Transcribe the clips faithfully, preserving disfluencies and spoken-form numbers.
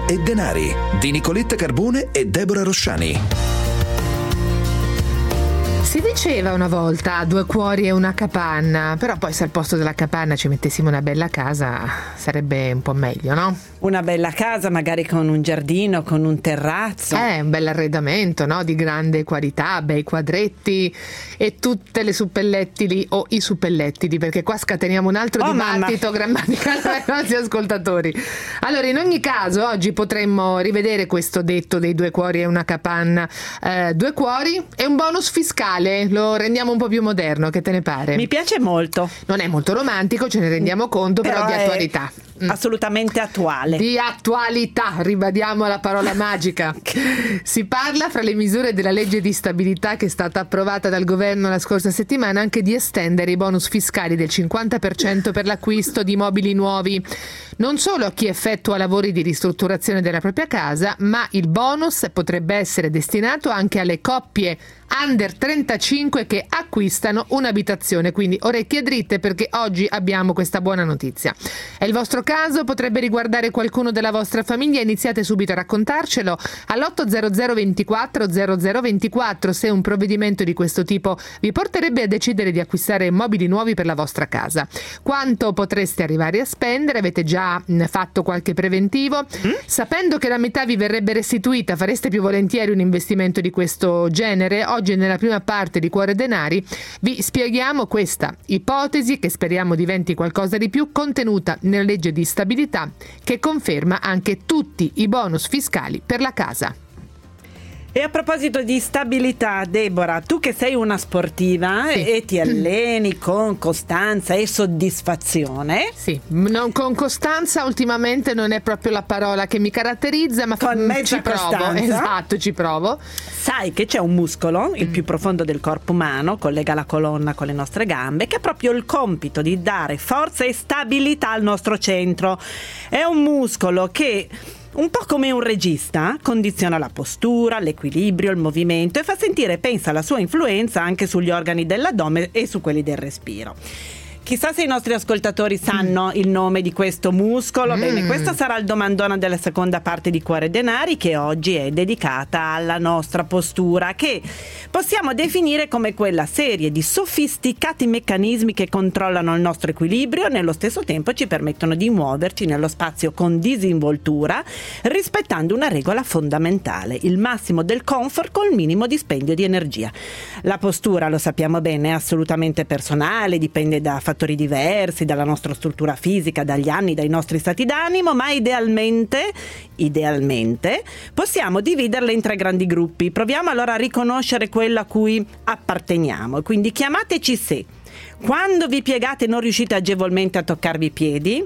e denari di Nicoletta Carbone e Deborah Rosciani. Si diceva una volta due cuori e una capanna, però poi se al posto della capanna ci mettessimo una bella casa sarebbe un po' meglio, no? Una bella casa magari con un giardino, con un terrazzo. Eh, un bel arredamento, no? Di grande qualità, bei quadretti e tutte le suppellettili o i suppellettili, perché qua scateniamo un altro oh, dibattito grammaticale ai nostri ascoltatori. Allora, in ogni caso, oggi potremmo rivedere questo detto dei due cuori e una capanna. Eh, due cuori e un bonus fiscale. Lo rendiamo un po' più moderno, che te ne pare? Mi piace molto. Non è molto romantico, ce ne rendiamo conto, però, però di attualità. Assolutamente attuale. Di attualità, ribadiamo la parola magica. Si parla, fra le misure della legge di stabilità che è stata approvata dal governo la scorsa settimana, anche di estendere i bonus fiscali del cinquanta per cento per l'acquisto di mobili nuovi. Non solo a chi effettua lavori di ristrutturazione della propria casa, ma il bonus potrebbe essere destinato anche alle coppie under trentacinque che acquistano un'abitazione. Quindi orecchie dritte, perché oggi abbiamo questa buona notizia. È il vostro caso? Potrebbe riguardare qualcuno della vostra famiglia? Iniziate subito a raccontarcelo all'otto zero zero ventiquattro zero zero ventiquattro se un provvedimento di questo tipo vi porterebbe a decidere di acquistare mobili nuovi per la vostra casa. Quanto potreste arrivare a spendere? Avete già fatto qualche preventivo? Mm? Sapendo che la metà vi verrebbe restituita, fareste più volentieri un investimento di questo genere? Oggi nella prima parte di Cuore Denari vi spieghiamo questa ipotesi, che speriamo diventi qualcosa di più, contenuta nella legge di stabilità, che conferma anche tutti i bonus fiscali per la casa. E a proposito di stabilità, Deborah, tu che sei una sportiva sì. e ti alleni con costanza e soddisfazione. Sì, non, con costanza ultimamente non è proprio la parola che mi caratterizza, ma con mezza ci provo. Costanza. Esatto, ci provo. Sai che c'è un muscolo, il mm. più profondo del corpo umano, collega la colonna con le nostre gambe, che ha proprio il compito di dare forza e stabilità al nostro centro. È un muscolo che, un po' come un regista, condiziona la postura, l'equilibrio, il movimento e fa sentire, pensa, la sua influenza anche sugli organi dell'addome e su quelli del respiro. Chissà se i nostri ascoltatori sanno mm. il nome di questo muscolo. Mm. Bene, questo sarà il domandone della seconda parte di Cuore Denari, che oggi è dedicata alla nostra postura, che possiamo definire come quella serie di sofisticati meccanismi che controllano il nostro equilibrio e nello stesso tempo ci permettono di muoverci nello spazio con disinvoltura, rispettando una regola fondamentale: il massimo del comfort col minimo dispendio di energia. La postura, lo sappiamo bene, è assolutamente personale, dipende da fattori diversi, dalla nostra struttura fisica, dagli anni, dai nostri stati d'animo, ma idealmente, idealmente possiamo dividerle in tre grandi gruppi. Proviamo allora a riconoscere quello a cui apparteniamo. Quindi chiamateci se, quando vi piegate non riuscite agevolmente a toccarvi i piedi,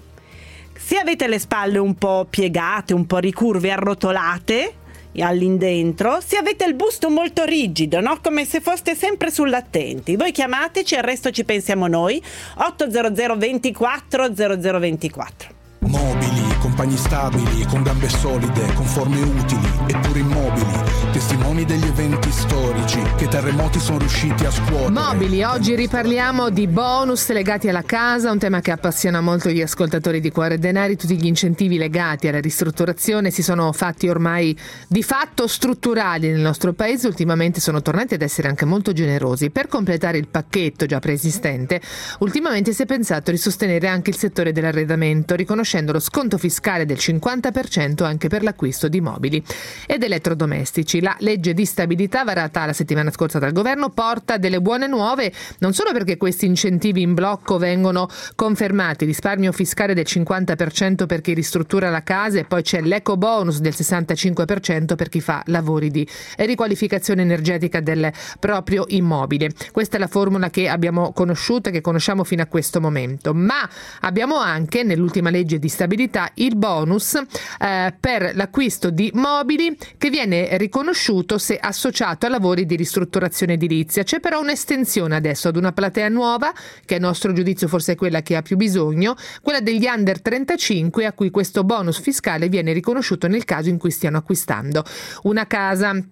se avete le spalle un po' piegate, un po' ricurve, arrotolate all'indentro, se avete il busto molto rigido, no? Come se foste sempre sull'attenti. Voi chiamateci, al resto ci pensiamo noi. Otto zero zero ventiquattro zero zero ventiquattro. Mobili, compagni stabili, con gambe solide, con forme utili eppure immobili, testimoni degli eventi storici che terremoti sono riusciti a scuotere. Mobili, oggi riparliamo di bonus legati alla casa, un tema che appassiona molto gli ascoltatori di Cuore Denari. Tutti gli incentivi legati alla ristrutturazione si sono fatti ormai di fatto strutturali nel nostro paese, ultimamente sono tornati ad essere anche molto generosi. Per completare il pacchetto già preesistente, ultimamente si è pensato di sostenere anche il settore dell'arredamento, riconoscendo lo sconto fiscale del cinquanta per cento anche per l'acquisto di mobili ed elettrodomestici. La legge di stabilità varata la settimana scorsa dal governo porta delle buone nuove, non solo perché questi incentivi in blocco vengono confermati, risparmio fiscale del cinquanta per cento per chi ristruttura la casa e poi c'è l'eco bonus del sessantacinque per cento per chi fa lavori di riqualificazione energetica del proprio immobile. Questa è la formula che abbiamo conosciuto e che conosciamo fino a questo momento, ma abbiamo anche nell'ultima legge di stabilità il bonus eh, per l'acquisto di mobili, che viene riconosciuto se associato a lavori di ristrutturazione edilizia. C'è però un'estensione adesso ad una platea nuova, che a nostro giudizio forse è quella che ha più bisogno, quella degli under trentacinque, a cui questo bonus fiscale viene riconosciuto nel caso in cui stiano acquistando una casa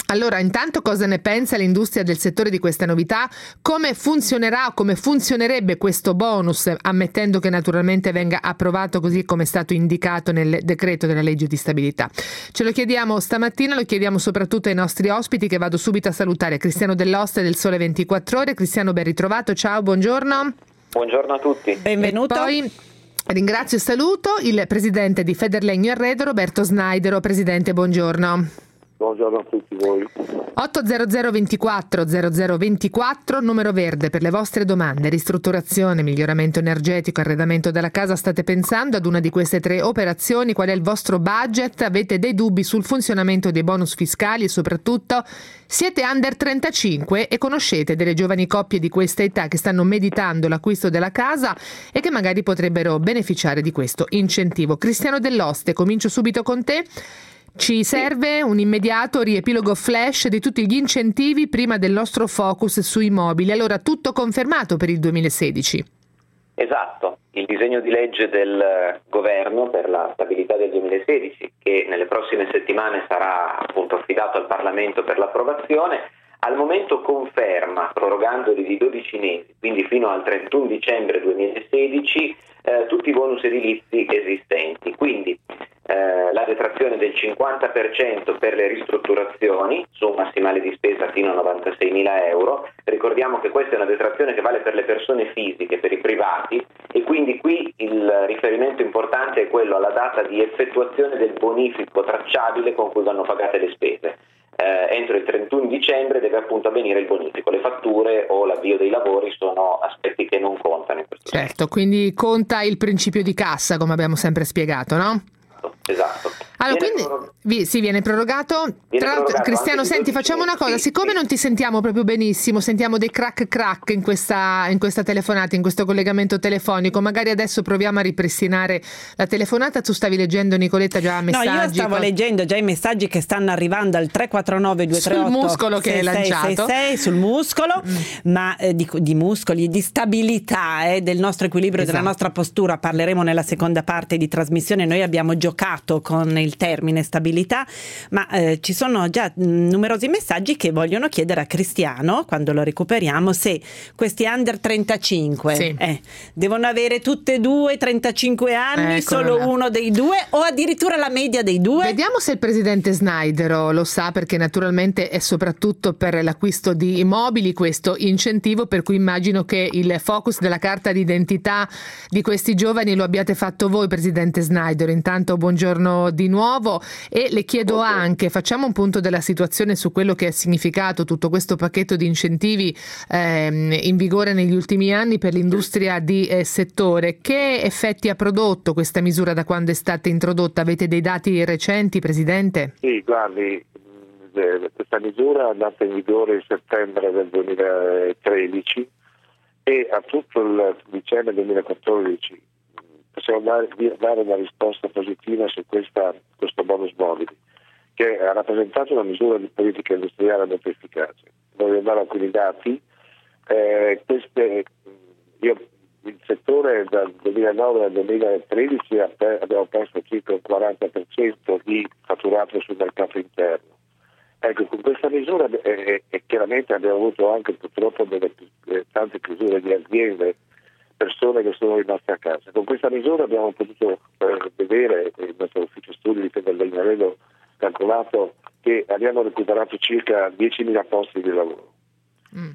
Allora, intanto cosa ne pensa l'industria del settore di questa novità? Come funzionerà o come funzionerebbe questo bonus, ammettendo che naturalmente venga approvato così come è stato indicato nel decreto della legge di stabilità? Ce lo chiediamo stamattina, lo chiediamo soprattutto ai nostri ospiti, che vado subito a salutare. Cristiano Dell'Oste del Sole ventiquattro Ore. Cristiano, ben ritrovato, ciao, buongiorno. Buongiorno a tutti. Benvenuto. E poi ringrazio e saluto il presidente di Federlegno Arredo, Roberto Snaidero. Presidente, buongiorno. Buongiorno a tutti voi. otto zero zero ventiquattro zero zero ventiquattro, numero verde per le vostre domande. Ristrutturazione, miglioramento energetico, arredamento della casa. State pensando ad una di queste tre operazioni? Qual è il vostro budget? Avete dei dubbi sul funzionamento dei bonus fiscali e soprattutto siete under trentacinque e conoscete delle giovani coppie di questa età che stanno meditando l'acquisto della casa e che magari potrebbero beneficiare di questo incentivo. Cristiano Dell'Oste, comincio subito con te. Ci serve un immediato riepilogo flash di tutti gli incentivi prima del nostro focus sui mobili. Allora, tutto confermato per il duemilasedici? Esatto, il disegno di legge del governo per la stabilità del duemilasedici, che nelle prossime settimane sarà appunto affidato al Parlamento per l'approvazione, al momento conferma, prorogandoli di dodici mesi, quindi fino al trentuno dicembre duemilasedici, eh, tutti i bonus edilizi esistenti. Quindi eh, la detrazione del cinquanta per cento per le ristrutturazioni, su un massimale di spesa fino a novantaseimila euro. Ricordiamo che questa è una detrazione che vale per le persone fisiche, per i privati, e quindi qui il riferimento importante è quello alla data di effettuazione del bonifico tracciabile con cui vanno pagate le spese. Eh, entro il trentuno dicembre deve appunto avvenire il bonifico. Le fatture o l'avvio dei lavori sono aspetti che non contano in questo Certo, senso. Quindi conta il principio di cassa, come abbiamo sempre spiegato, no? Esatto. Allora, Viene quindi prorog- vi, sì, viene prorogato. Viene Tra l'altro, prorogato Cristiano, anche di senti, dodici facciamo una cosa, mesi, siccome sì. non ti sentiamo proprio benissimo, sentiamo dei crack crack in questa, in questa telefonata, in questo collegamento telefonico, magari adesso proviamo a ripristinare la telefonata. Tu stavi leggendo, Nicoletta, già messaggi? No, io stavo con... leggendo già i messaggi che stanno arrivando al tre quattro nove due tre otto sul muscolo che hai lanciato, sul muscolo, mm. ma eh, di, di muscoli, di stabilità eh, del nostro equilibrio, esatto. della nostra postura. Parleremo nella seconda parte di trasmissione. Noi abbiamo giocato con il termine stabilità, ma eh, ci sono già mh, numerosi messaggi che vogliono chiedere a Cristiano, quando lo recuperiamo, se questi under trentacinque sì. eh, devono avere tutte e due trentacinque anni, Eccolo solo là. uno dei due o addirittura la media dei due? Vediamo se il presidente Snaidero lo sa, perché naturalmente è soprattutto per l'acquisto di immobili questo incentivo, per cui immagino che il focus della carta d'identità di questi giovani lo abbiate fatto voi, presidente Snaidero. Intanto buongiorno di nuovo e le chiedo anche, facciamo un punto della situazione su quello che ha significato tutto questo pacchetto di incentivi ehm, in vigore negli ultimi anni per l'industria di eh, settore. Che effetti ha prodotto questa misura da quando è stata introdotta? Avete dei dati recenti, presidente? Sì, guardi, mh, questa misura è andata in vigore in settembre del duemilatredici e a tutto il dicembre duemilaquattordici possiamo dare, dare una risposta positiva su questa, questo bonus mobili, che ha rappresentato una misura di politica industriale molto efficace. Voglio dare alcuni dati. Eh, queste, io, il settore dal duemilanove al duemilatredici abbiamo perso circa il quaranta per cento di fatturato sul mercato interno. Ecco, con questa misura eh, eh, chiaramente abbiamo avuto anche purtroppo delle eh, tante chiusure di aziende, persone che sono rimaste a casa. Con questa misura abbiamo potuto eh, vedere, il nostro ufficio studi di Federlegno Arredo calcolato che abbiamo recuperato circa diecimila posti di lavoro. Mm.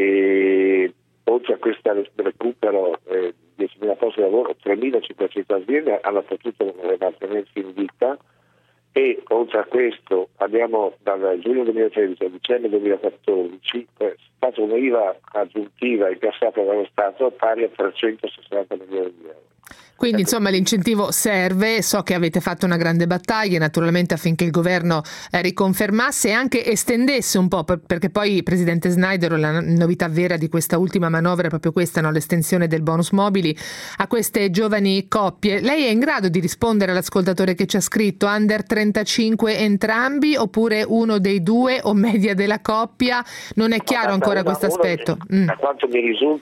E oltre a questo recupero eh, diecimila posti di lavoro, tremilacinquecento aziende hanno potuto mantenersi in vita, e oltre a questo abbiamo dal giugno duemilatredici al dicembre duemilaquattordici eh, stato un'I V A aggiuntiva incassata dallo Stato pari a trecentosessanta milioni di euro. Quindi insomma l'incentivo serve, so che avete fatto una grande battaglia naturalmente affinché il governo eh, riconfermasse e anche estendesse un po', per, perché poi presidente Snaidero, la novità vera di questa ultima manovra è proprio questa, no? L'estensione del bonus mobili a queste giovani coppie. Lei è in grado di rispondere all'ascoltatore che ci ha scritto under trentacinque entrambi oppure uno dei due o media della coppia? Non è chiaro no, ancora questo aspetto. Mm. Da quanto mi risulta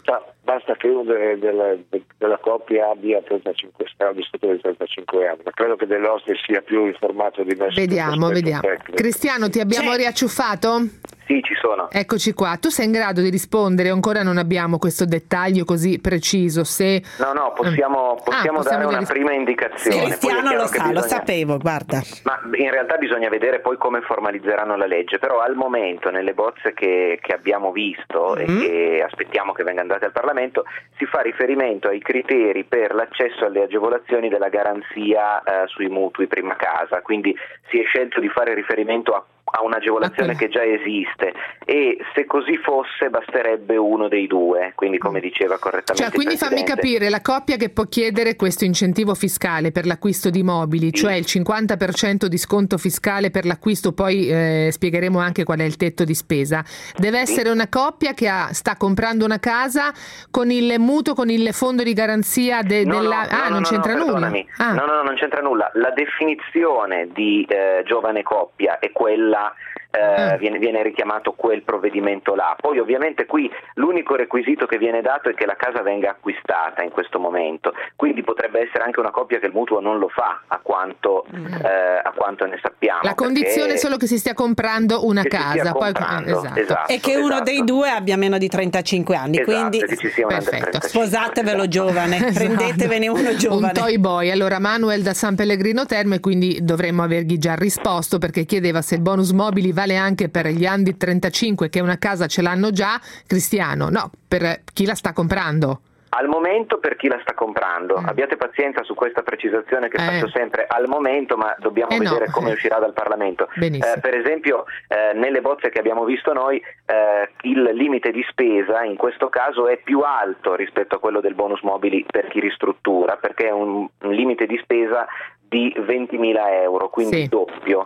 basta che uno de, de, de, della coppia abbia trentacinque anni, sotto dei trentacinque anni, ma credo che De Nostri sia più informato di me. Vediamo, vediamo. Tecnico. Cristiano, ti abbiamo C'è. riacciuffato? Sì, ci sono. Eccoci qua. Tu sei in grado di rispondere? Ancora non abbiamo questo dettaglio così preciso. Se No, no, possiamo, possiamo, ah, possiamo dare una ris- prima indicazione. Sì, Cristiano lo sa, bisogna... lo sapevo, guarda. Ma in realtà bisogna vedere poi come formalizzeranno la legge, però al momento nelle bozze che, che abbiamo visto mm. e che aspettiamo che vengano date al Parlamento si fa riferimento ai criteri per l'accesso alle agevolazioni della garanzia eh, sui mutui prima casa, quindi si è scelto di fare riferimento a a un'agevolazione okay. che già esiste, e se così fosse basterebbe uno dei due, quindi come diceva correttamente cioè quindi il Presidente. Fammi capire, la coppia che può chiedere questo incentivo fiscale per l'acquisto di mobili, sì. cioè il cinquanta per cento di sconto fiscale per l'acquisto, poi eh, spiegheremo anche qual è il tetto di spesa, deve essere sì. una coppia che ha, sta comprando una casa con il mutuo, con il fondo di garanzia de, no, della... no, ah no, non no, c'entra no, nulla? Ah. No, no, no, non c'entra nulla. La definizione di eh, giovane coppia è quella Eh, ah. viene, viene richiamato quel provvedimento là. Poi ovviamente qui l'unico requisito che viene dato è che la casa venga acquistata in questo momento, quindi potrebbe essere anche una coppia che il mutuo non lo fa, a quanto, mm. eh, a quanto ne sappiamo. La condizione è solo che si stia comprando una casa poi, esatto, esatto, e che uno esatto. dei due abbia meno di trentacinque anni, esatto, quindi che ci sia perfetto. Sposatevelo giovane, esatto. prendetevene uno giovane, un toy boy. Allora Manuel da San Pellegrino Terme, quindi dovremmo avergli già risposto, perché chiedeva se il bonus mobili vale anche per gli under trentacinque che una casa ce l'hanno già. Cristiano, no, per chi la sta comprando. Al momento per chi la sta comprando, mm. abbiate pazienza su questa precisazione che eh. faccio sempre al momento, ma dobbiamo eh vedere no. come uscirà dal Parlamento. Eh, per esempio eh, nelle bozze che abbiamo visto noi eh, il limite di spesa in questo caso è più alto rispetto a quello del bonus mobili per chi ristruttura, perché è un, un limite di spesa di ventimila euro, quindi sì. doppio,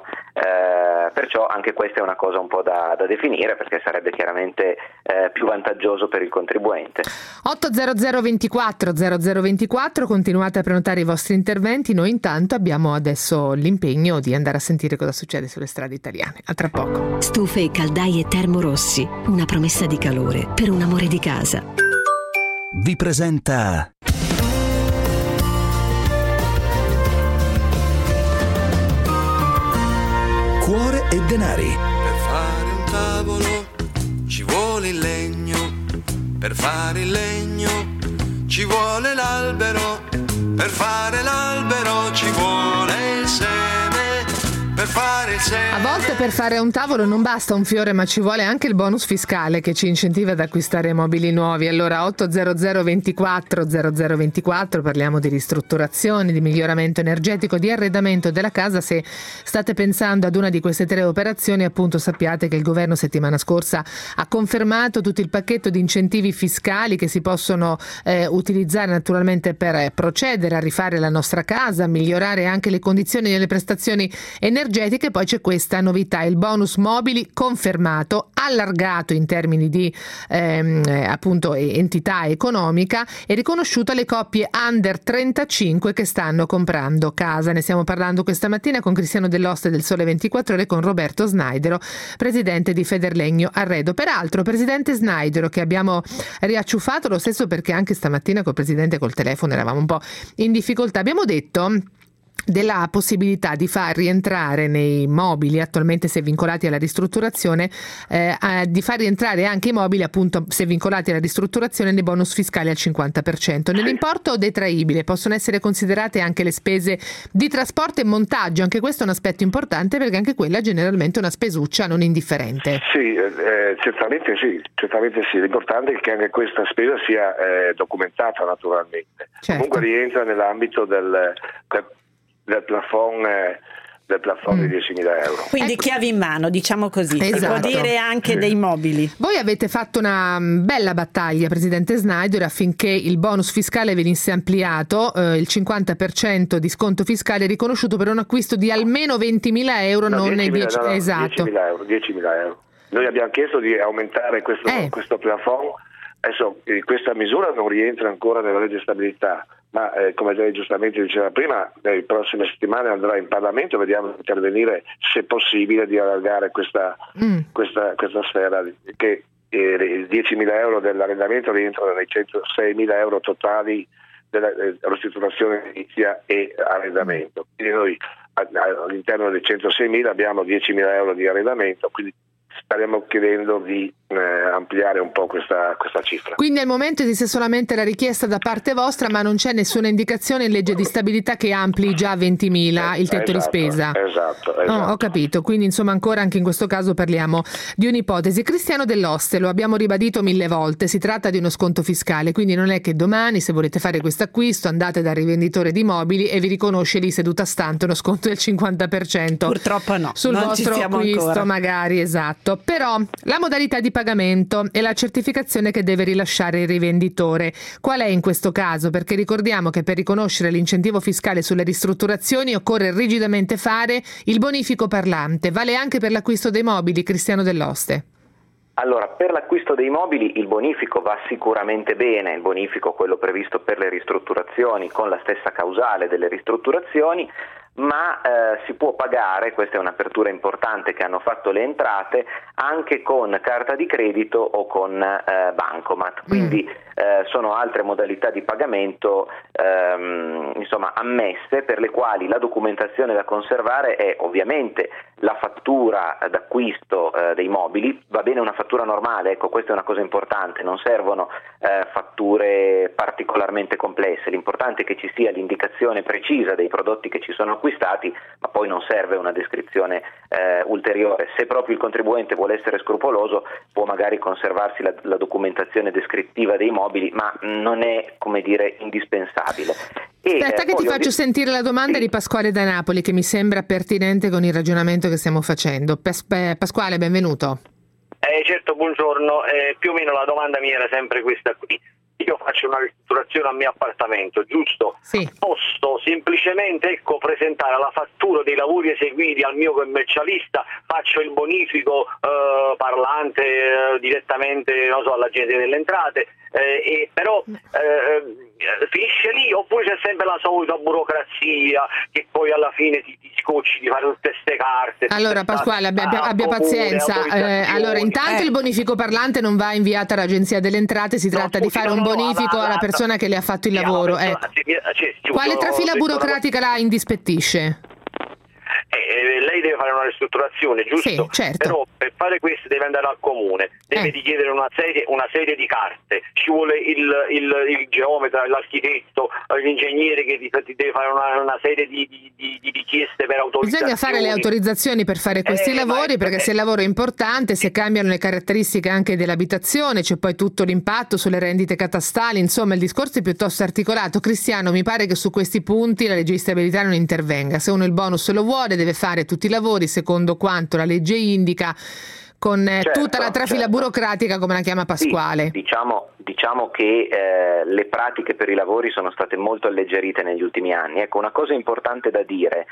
eh, perciò anche questa è una cosa un po' da, da definire, perché sarebbe chiaramente eh, più vantaggioso per il contribuente. otto zero zero ventiquattro zero zero ventiquattro, continuate a prenotare i vostri interventi, noi intanto abbiamo adesso l'impegno di andare a sentire cosa succede sulle strade italiane. A tra poco. Stufe e caldaie Termorossi, una promessa di calore per un amore di casa. Vi presenta Cuore e denari. Per fare un tavolo ci vuole il legno, per fare il legno ci vuole l'albero, per fare l'albero ci vuole il seme, per fare il seme. A volte per fare un tavolo non basta un fiore, ma ci vuole anche il bonus fiscale che ci incentiva ad acquistare mobili nuovi. Allora otto zero zero ventiquattro zero zero ventiquattro, parliamo di ristrutturazione, di miglioramento energetico, di arredamento della casa. Se state pensando ad una di queste tre operazioni, appunto sappiate che il governo settimana scorsa ha confermato tutto il pacchetto di incentivi fiscali che si possono eh, utilizzare naturalmente per procedere a rifare la nostra casa, migliorare anche le condizioni delle prestazioni energetiche. Poi c'è questa novità, il bonus mobili confermato, allargato in termini di ehm, appunto entità economica e riconosciuto alle coppie under trentacinque che stanno comprando casa. Ne stiamo parlando questa mattina con Cristiano Dell'Oste del Sole ventiquattro Ore, con Roberto Snaidero, presidente di Federlegno Arredo. Peraltro presidente Snaidero, che abbiamo riacciuffato, lo stesso perché anche stamattina col presidente col telefono eravamo un po' in difficoltà, abbiamo detto della possibilità di far rientrare nei mobili attualmente se vincolati alla ristrutturazione, eh, a, di far rientrare anche i mobili appunto se vincolati alla ristrutturazione nei bonus fiscali al cinquanta per cento. Nell'importo detraibile possono essere considerate anche le spese di trasporto e montaggio, anche questo è un aspetto importante perché anche quella è generalmente una spesuccia non indifferente. Sì, eh, certamente sì, certamente sì, l'importante è che anche questa spesa sia eh, documentata naturalmente. Certo. Comunque rientra nell'ambito del del plafond eh, del plafond mm. di diecimila euro. Quindi ecco. chiavi in mano, diciamo così, esatto. può dire anche sì. dei mobili. Voi avete fatto una bella battaglia, presidente Snaidero, affinché il bonus fiscale venisse ampliato, eh, il cinquanta per cento di sconto fiscale riconosciuto per un acquisto di almeno ventimila euro, no, non nei dieci, no, no, esatto. diecimila euro, diecimila euro. Noi abbiamo chiesto di aumentare questo, eh. questo plafond. Adesso eh, questa misura non rientra ancora nella legge stabilità, ma eh, come lei giustamente diceva prima, nelle prossime settimane andrà in Parlamento, vediamo di intervenire se possibile di allargare questa, mm. questa, questa sfera che eh, diecimila euro dell'arrendamento rientrano nei centoseimila euro totali della eh, ristrutturazione edilizia e arrendamento. Quindi noi a, all'interno dei centoseimila abbiamo diecimila euro di arrendamento, quindi staremo chiedendo di eh, ampliare un po' questa, questa cifra. Quindi al momento esiste solamente la richiesta da parte vostra, ma non c'è nessuna indicazione in legge di stabilità che ampli già a ventimila il tetto esatto, di spesa. Esatto, esatto. Oh, ho capito, quindi insomma ancora anche in questo caso parliamo di un'ipotesi. Cristiano Dell'Oste, lo abbiamo ribadito mille volte, si tratta di uno sconto fiscale, quindi non è che domani se volete fare questo acquisto andate dal rivenditore di mobili e vi riconosce lì seduta stante uno sconto del cinquanta per cento. Purtroppo no, sul non vostro ci siamo acquisto ancora. magari, esatto. Però la modalità di pagamento e la certificazione che deve rilasciare il rivenditore, qual è in questo caso? Perché ricordiamo che per riconoscere l'incentivo fiscale sulle ristrutturazioni occorre rigidamente fare il bonifico parlante. Vale anche per l'acquisto dei mobili, Cristiano Dell'Oste? Allora, per l'acquisto dei mobili il bonifico va sicuramente bene, il bonifico quello previsto per le ristrutturazioni con la stessa causale delle ristrutturazioni, ma eh, si può pagare, questa è un'apertura importante che hanno fatto le entrate, anche con carta di credito o con eh, bancomat, quindi mm. eh, sono altre modalità di pagamento ehm, insomma ammesse, per le quali la documentazione da conservare è ovviamente la fattura d'acquisto eh, dei mobili, va bene una fattura normale, ecco, questa è una cosa importante, non servono eh, fatture particolarmente complesse, l'importante è che ci sia l'indicazione precisa dei prodotti che ci sono acquistati, ma poi non serve una descrizione eh, ulteriore. Se proprio il contribuente vuole essere scrupoloso può magari conservarsi la, la documentazione descrittiva dei mobili, ma non è, come dire, indispensabile. E, Aspetta eh, che ti faccio di... sentire la domanda sì. di Pasquale da Napoli, che mi sembra pertinente con il ragionamento che stiamo facendo. Pas- Pasquale, benvenuto. Eh, certo, buongiorno. Eh, più o meno la domanda mia era sempre questa qui. Io faccio una ristrutturazione al mio appartamento, giusto? Sì. Posso semplicemente ecco, presentare la fattura dei lavori eseguiti al mio commercialista, faccio il bonifico eh, parlante eh, direttamente non so, all'Agenzia delle Entrate, eh, e però eh, finisce lì, oppure c'è sempre la solita burocrazia che poi alla fine ti, ti scocci di fare tutte queste carte. Allora Pasquale, abbia, abbia, abbia pazienza. Eh, allora intanto Eh. il bonifico parlante non va inviato all'Agenzia delle Entrate, si tratta No, di fare no, un no, bonifico no, alla no, persona che le ha fatto il sì, alla lavoro. persona- Ecco. sì, cioè, sì, Quale ho trafila detto una burocratica la indispettisce? Eh, lei deve fare una ristrutturazione, giusto? Sì, certo. Però per fare questo deve andare al comune, deve Eh. richiedere una serie, una serie di carte, ci vuole il, il, il geometra, l'architetto, l'ingegnere che ti, ti deve fare una, una serie di, di, di, di richieste per autorizzazioni. Bisogna fare le autorizzazioni per fare questi Eh, lavori, ma- perché eh. se il lavoro è importante, se cambiano le caratteristiche anche dell'abitazione, c'è poi tutto l'impatto sulle rendite catastali, insomma il discorso è piuttosto articolato. Cristiano, mi pare che su questi punti la legge di stabilità non intervenga. Se uno il bonus lo vuole deve fare tutti i lavori secondo quanto la legge indica, con eh, Certo, tutta la trafila certo. burocratica, come la chiama Pasquale. Sì, diciamo, diciamo che eh, le pratiche per i lavori sono state molto alleggerite negli ultimi anni. Ecco, una cosa importante da dire,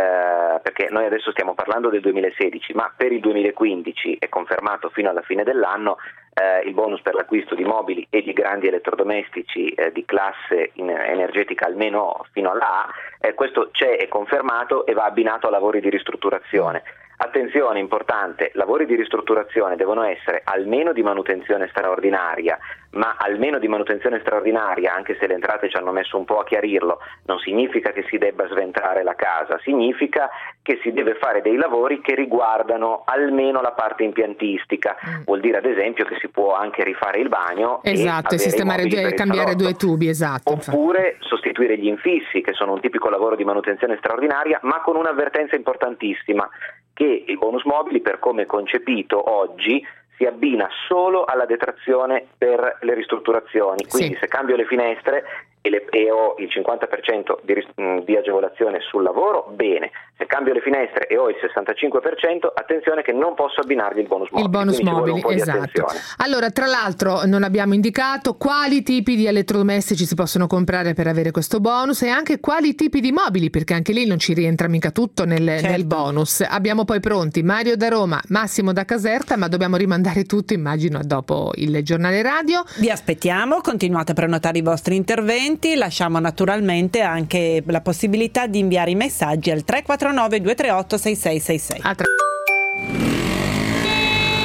eh, perché noi adesso stiamo parlando del duemilasedici, ma per il duemilaquindici è confermato fino alla fine dell'anno eh, il bonus per l'acquisto di mobili e di grandi elettrodomestici eh, di classe in, energetica almeno fino alla A, eh, questo c'è, è confermato e va abbinato a lavori di ristrutturazione. Attenzione, importante, lavori di ristrutturazione devono essere almeno di manutenzione straordinaria, ma almeno di manutenzione straordinaria, anche se le entrate ci hanno messo un po' a chiarirlo, non significa che si debba sventrare la casa, significa che si deve fare dei lavori che riguardano almeno la parte impiantistica, mm. vuol dire ad esempio che si può anche rifare il bagno Esatto, e, e sistemare due, due, cambiare due tubi, esatto. Oppure sostituire gli infissi, che sono un tipico lavoro di manutenzione straordinaria, ma con un'avvertenza importantissima, che il bonus mobili, per come è concepito oggi, si abbina solo alla detrazione per le ristrutturazioni. Quindi Sì. se cambio le finestre e, le, e ho il cinquanta per cento di, di agevolazione sul lavoro, bene. Se cambio le finestre e ho il sessantacinque per cento, attenzione che non posso abbinargli il bonus mobili. Il bonus Quindi ci vuole mobili, un po' di esatto. attenzione. Allora, tra l'altro non abbiamo indicato quali tipi di elettrodomestici si possono comprare per avere questo bonus e anche quali tipi di mobili, perché anche lì non ci rientra mica tutto nel, Certo. nel bonus. Abbiamo poi pronti Mario da Roma, Massimo da Caserta, ma dobbiamo rimandare tutto, immagino, dopo il giornale radio. Vi aspettiamo, continuate a prenotare i vostri interventi, lasciamo naturalmente anche la possibilità di inviare i messaggi al tre quattro nove due tre otto sei sei sei sei. A tra-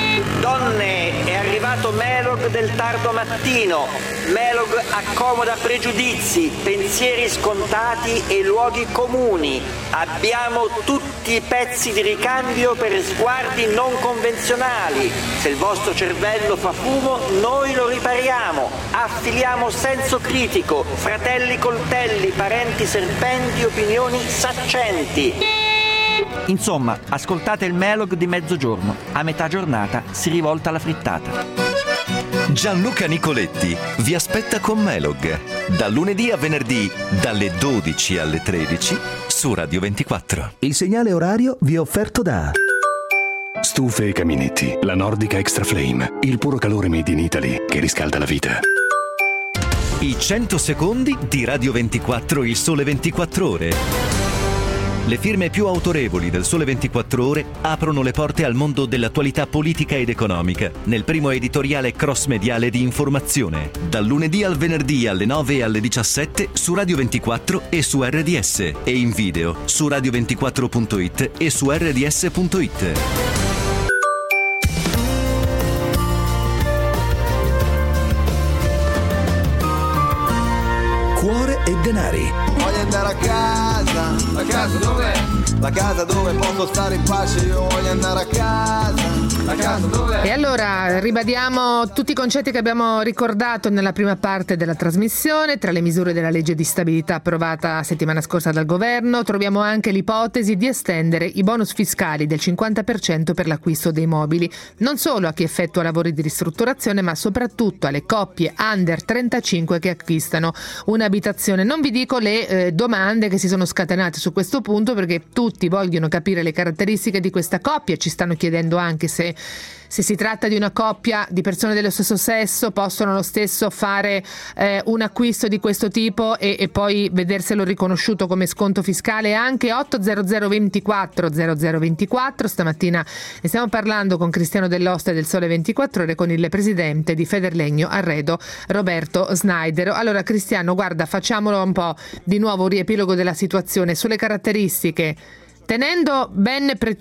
Donne, è arrivato Melog del tardo mattino. Melog accomoda pregiudizi, pensieri scontati e luoghi comuni. Abbiamo tutti i pezzi di ricambio per sguardi non convenzionali. Se il vostro cervello fa fumo, noi lo ripariamo. Affiliamo senso critico, fratelli coltelli, parenti serpenti, opinioni saccenti. Insomma, ascoltate il Melog di mezzogiorno. A metà giornata si rivolta alla frittata. Gianluca Nicoletti vi aspetta con Melog dal lunedì a venerdì dalle dodici alle tredici su Radio ventiquattro. Il segnale orario vi è offerto da Stufe e caminetti, la Nordica Extra Flame, il puro calore made in Italy che riscalda la vita. I cento secondi di Radio ventiquattro, il Sole ventiquattro Ore. Le firme più autorevoli del Sole ventiquattro Ore aprono le porte al mondo dell'attualità politica ed economica nel primo editoriale cross-mediale di informazione, dal lunedì al venerdì alle nove e alle diciassette su Radio ventiquattro e su R D S e in video su radio ventiquattro punto it e su R D S punto it. Cuore e denari. Voglio andare a casa. La casa dov'è? La casa dove posso stare in pace. Io voglio andare a casa. La casa dov'è? E allora ribadiamo tutti i concetti che abbiamo ricordato nella prima parte della trasmissione. Tra le misure della legge di stabilità approvata settimana scorsa dal governo troviamo anche l'ipotesi di estendere i bonus fiscali del cinquanta per cento per l'acquisto dei mobili, non solo a chi effettua lavori di ristrutturazione, ma soprattutto alle coppie under trentacinque che acquistano un'abitazione. Non vi dico le eh, domande che si sono scatenate su questo punto, perché tutti vogliono capire le caratteristiche di questa coppia. Ci stanno chiedendo anche se Se si tratta di una coppia di persone dello stesso sesso, possono lo stesso fare eh, un acquisto di questo tipo e, e poi vederselo riconosciuto come sconto fiscale anche. otto zero zero ventiquattro zero zero ventiquattro. Stamattina ne stiamo parlando con Cristiano Dell'Oste del Sole ventiquattro Ore, con il presidente di Federlegno Arredo, Roberto Snaidero. Allora Cristiano, guarda, facciamolo un po' di nuovo un riepilogo della situazione sulle caratteristiche, tenendo ben pre-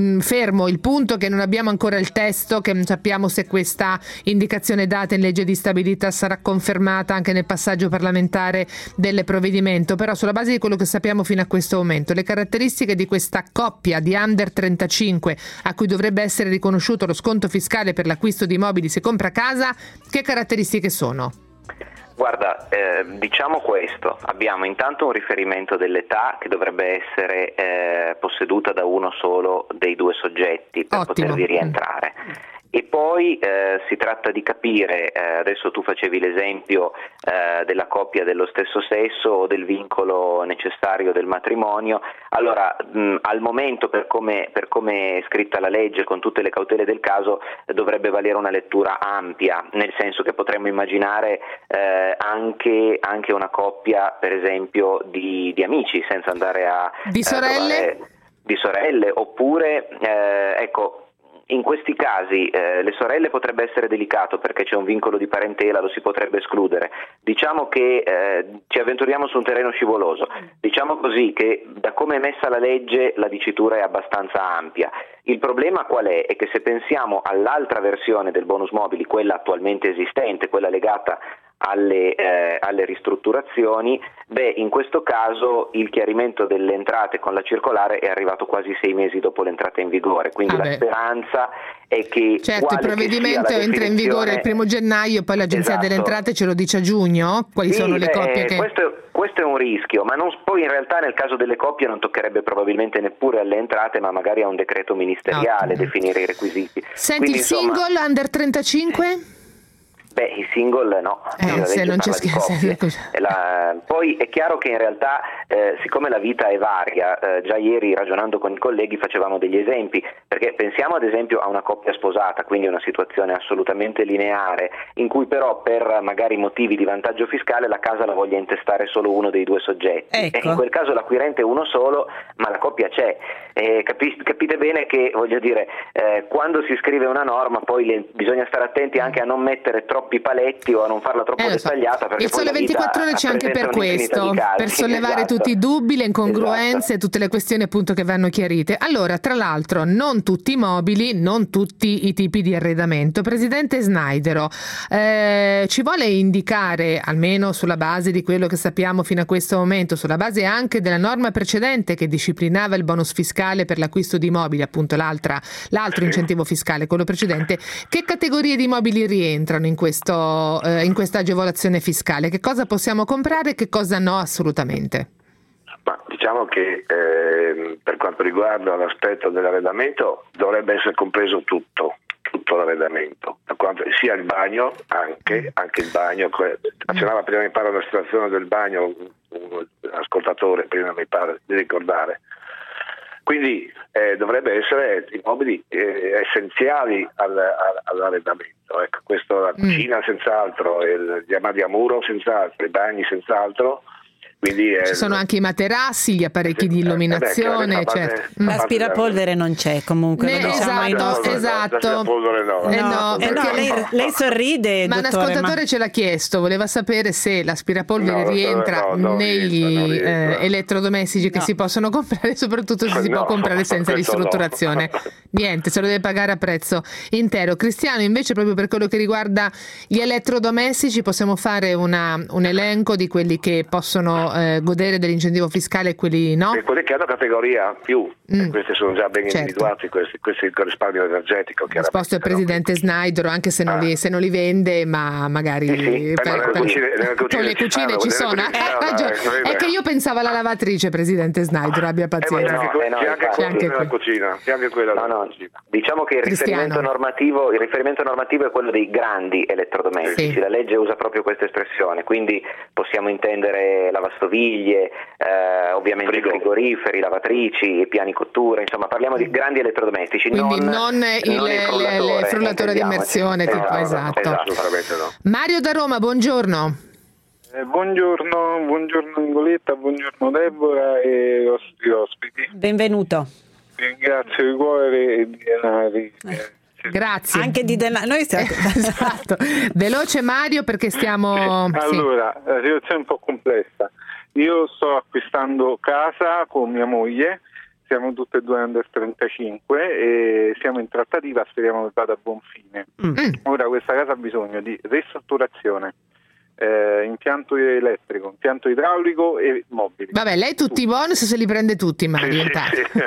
fermo il punto che non abbiamo ancora il testo, che non sappiamo se questa indicazione data in legge di stabilità sarà confermata anche nel passaggio parlamentare del provvedimento. Però sulla base di quello che sappiamo fino a questo momento, le caratteristiche di questa coppia di under trentacinque a cui dovrebbe essere riconosciuto lo sconto fiscale per l'acquisto di mobili se compra casa, che caratteristiche sono? Guarda, eh, diciamo questo, abbiamo intanto un riferimento dell'età che dovrebbe essere eh, posseduta da uno solo dei due soggetti per Ottimo. potervi rientrare. E poi eh, si tratta di capire, eh, adesso tu facevi l'esempio eh, della coppia dello stesso sesso o del vincolo necessario del matrimonio. Allora, mh, al momento, per come, per come è scritta la legge, con tutte le cautele del caso, eh, dovrebbe valere una lettura ampia, nel senso che potremmo immaginare eh, anche, anche una coppia, per esempio, di, di amici, senza andare a... Di sorelle? Eh, trovare, di sorelle, oppure, eh, ecco... In questi casi eh, le sorelle potrebbe essere delicato perché c'è un vincolo di parentela, lo si potrebbe escludere. Diciamo che eh, ci avventuriamo su un terreno scivoloso. Diciamo così che da come è messa la legge la dicitura è abbastanza ampia. Il problema qual è? È che se pensiamo all'altra versione del bonus mobili, quella attualmente esistente, quella legata alle, eh, alle ristrutturazioni, beh, in questo caso il chiarimento delle entrate con la circolare è arrivato quasi sei mesi dopo l'entrata in vigore, quindi ah la beh. speranza è che certo il provvedimento entra in vigore il primo gennaio, poi l'Agenzia esatto. delle Entrate ce lo dice a giugno, quali sì, sono le beh, coppie che... Questo, questo è un rischio, ma non, poi in realtà nel caso delle coppie non toccherebbe probabilmente neppure alle entrate, ma magari a un decreto ministeriale no. definire i requisiti. Senti, quindi, il insomma, single under trentacinque? Beh, i single no, eh, se non c'è scherzo. Poi è chiaro che in realtà, eh, siccome la vita è varia, eh, già ieri ragionando con i colleghi facevamo degli esempi, perché pensiamo ad esempio a una coppia sposata, quindi una situazione assolutamente lineare, in cui però per magari motivi di vantaggio fiscale la casa la voglia intestare solo uno dei due soggetti. Ecco. E in quel caso l'acquirente è uno solo, ma la coppia c'è. Eh, capi- capite bene che, voglio dire, eh, quando si scrive una norma poi le, bisogna stare attenti anche a non mettere troppi paletti o a non farla troppo eh, dettagliata, so. perché il Sole ventiquattro Ore c'è anche per questo, per sollevare esatto. tutti i dubbi, le incongruenze, esatto. tutte le questioni appunto che vanno chiarite. Allora, tra l'altro, non tutti i mobili, non tutti i tipi di arredamento. Presidente Snaidero, eh, ci vuole indicare, almeno sulla base di quello che sappiamo fino a questo momento, sulla base anche della norma precedente che disciplinava il bonus fiscale per l'acquisto di mobili, appunto l'altra, l'altro incentivo fiscale, quello precedente, che categorie di mobili rientrano in questo eh, in questa agevolazione fiscale? Che cosa possiamo comprare e che cosa no assolutamente? Ma diciamo che eh, per quanto riguarda l'aspetto dell'arredamento dovrebbe essere compreso tutto, tutto l'arredamento, sia il bagno, anche, anche il bagno. Accennava prima mi pare la situazione del bagno un ascoltatore prima mi pare di ricordare. Quindi eh, dovrebbe essere i mobili eh, essenziali al, al, all'arredamento. Ecco, questo la cucina mm. senz'altro, il, gli armadi a muro senz'altro, i bagni senz'altro. Quindi è, ci sono anche i materassi, gli apparecchi di illuminazione, eh, beh, certo. L'aspirapolvere non c'è comunque, ne, lo diciamo esatto, no, esatto. No, eh no, eh no, lei, lei sorride, ma dottore, un ascoltatore ma... ce l'ha chiesto, voleva sapere se l'aspirapolvere no, rientra no, no, negli no, eh, elettrodomestici che no. si possono comprare, soprattutto se si no, può comprare senza ristrutturazione. No. Niente, se lo deve pagare a prezzo intero. Cristiano, invece, proprio per quello che riguarda gli elettrodomestici, possiamo fare una, un elenco di quelli che possono eh, godere dell'incentivo fiscale e quelli no? E quelli che hanno categoria più, mm. e questi sono già ben certo. individuati, questi, questi il risparmio energetico. Risposto il presidente no? Snaidero, anche se non, ah. li, se non li vende, ma magari sì, sì. per, Beh, per, le cucine, le cucine, cucine ci sono. Cucine eh, eh, eh, è che io pensavo alla lavatrice, presidente Snaidero, abbia pazienza. Eh, no, eh, no, c'è anche quella della cucina, c'è anche quella della no, cucina. Diciamo che il riferimento normativo, il riferimento normativo è quello dei grandi elettrodomestici. Sì. La legge usa proprio questa espressione, quindi possiamo intendere lavastoviglie, eh, ovviamente Frigo. frigoriferi, lavatrici, piani cottura, insomma parliamo di grandi elettrodomestici. Quindi non, non, il, non il frullatore, il frullatore di immersione, esatto, tipo, esatto. esatto. No. Mario da Roma, buongiorno. Eh, buongiorno, buongiorno Nicoletta, buongiorno Deborah e i vostri ospiti. Benvenuto. Ringrazio di cuore e di denari. Eh, Grazie. Anche di denaro. Noi stiamo... esatto. Veloce Mario perché stiamo... Sì. Allora, sì. La situazione è un po' complessa. Io sto acquistando casa con mia moglie, siamo tutte e due under trentacinque e siamo in trattativa, speriamo che vada a buon fine. Mm. Ora questa casa ha bisogno di ristrutturazione, eh, impianto elettrico, impianto idraulico e mobili. Vabbè, lei tutti i bonus se li prende tutti, Mario. Sì, sì, sì.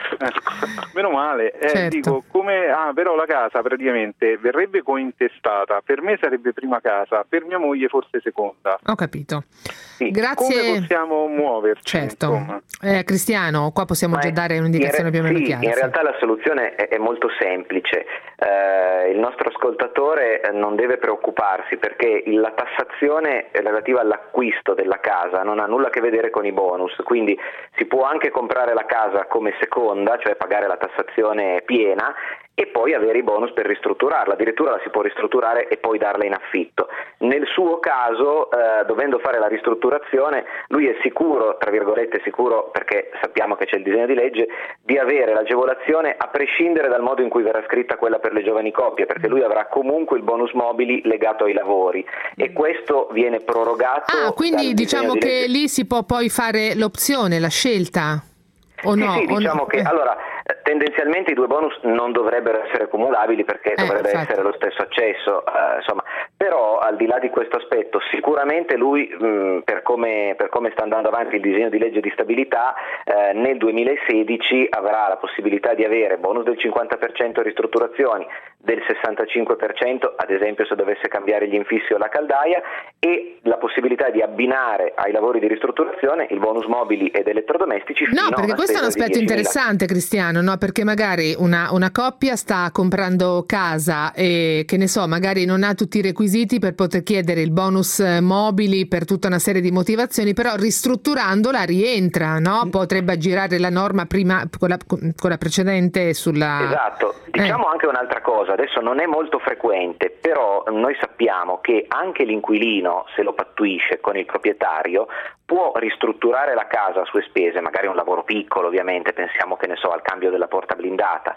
Meno male, eh, certo. Dico, come, ah, però la casa praticamente verrebbe cointestata, per me sarebbe prima casa, per mia moglie forse seconda. Ho capito. Sì. Grazie. Come possiamo muoverci? Certo. Eh, Cristiano, qua possiamo Ma già dare un'indicazione re- più o meno sì, chiara. In sì. realtà la soluzione è, è molto semplice. Eh, il nostro ascoltatore non deve preoccuparsi perché la tassazione relativa all'acquisto della casa non ha nulla a che vedere con i bonus, quindi si può anche comprare la casa come seconda, cioè pagare la tassazione piena e poi avere i bonus per ristrutturarla, addirittura la si può ristrutturare e poi darla in affitto. Nel suo caso, eh, dovendo fare la ristrutturazione, lui è sicuro, tra virgolette sicuro, perché sappiamo che c'è il disegno di legge, di avere l'agevolazione a prescindere dal modo in cui verrà scritta quella per le giovani coppie, perché lui avrà comunque il bonus mobili legato ai lavori e questo viene prorogato. Ah, quindi diciamo che legge. Lì si può poi fare l'opzione, la scelta? O sì, no? sì, diciamo no? che eh. allora tendenzialmente i due bonus non dovrebbero essere cumulabili perché eh, dovrebbe infatti. essere lo stesso accesso, eh, insomma, però al di là di questo aspetto sicuramente lui mh, per come per come sta andando avanti il disegno di legge di stabilità eh, nel duemilasedici avrà la possibilità di avere bonus del cinquanta per cento ristrutturazioni, del sessantacinque per cento ad esempio se dovesse cambiare gli infissi o la caldaia e la possibilità di abbinare ai lavori di ristrutturazione il bonus mobili ed elettrodomestici. No, perché questo è un aspetto interessante, Cristiano, no? Perché magari una, una coppia sta comprando casa e che ne so, magari non ha tutti i requisiti per poter chiedere il bonus mobili per tutta una serie di motivazioni, però ristrutturandola rientra, no? Potrebbe aggirare la norma prima con la, con la precedente sulla... Esatto, diciamo eh. anche un'altra cosa, adesso non è molto frequente, però noi sappiamo che anche l'inquilino, se lo pattuisce con il proprietario, può ristrutturare la casa a sue spese, magari un lavoro piccolo ovviamente, pensiamo che ne so al cambio della porta blindata,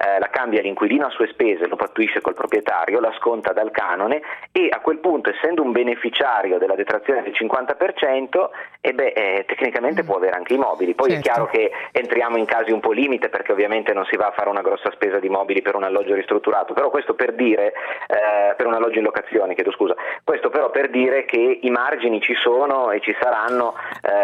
eh, la cambia l'inquilino a sue spese, lo pattuisce col proprietario, la sconta dal canone e a quel punto, essendo un beneficiario della detrazione del cinquanta per cento, eh beh, eh, tecnicamente mm. può avere anche i mobili. Poi certo. È chiaro che entriamo in casi un po' limite, perché ovviamente non si va a fare una grossa spesa di mobili per un alloggio ristrutturato, però questo per dire, eh, per un alloggio in locazione, chiedo scusa, questo però per dire che i margini ci sono e ci saranno,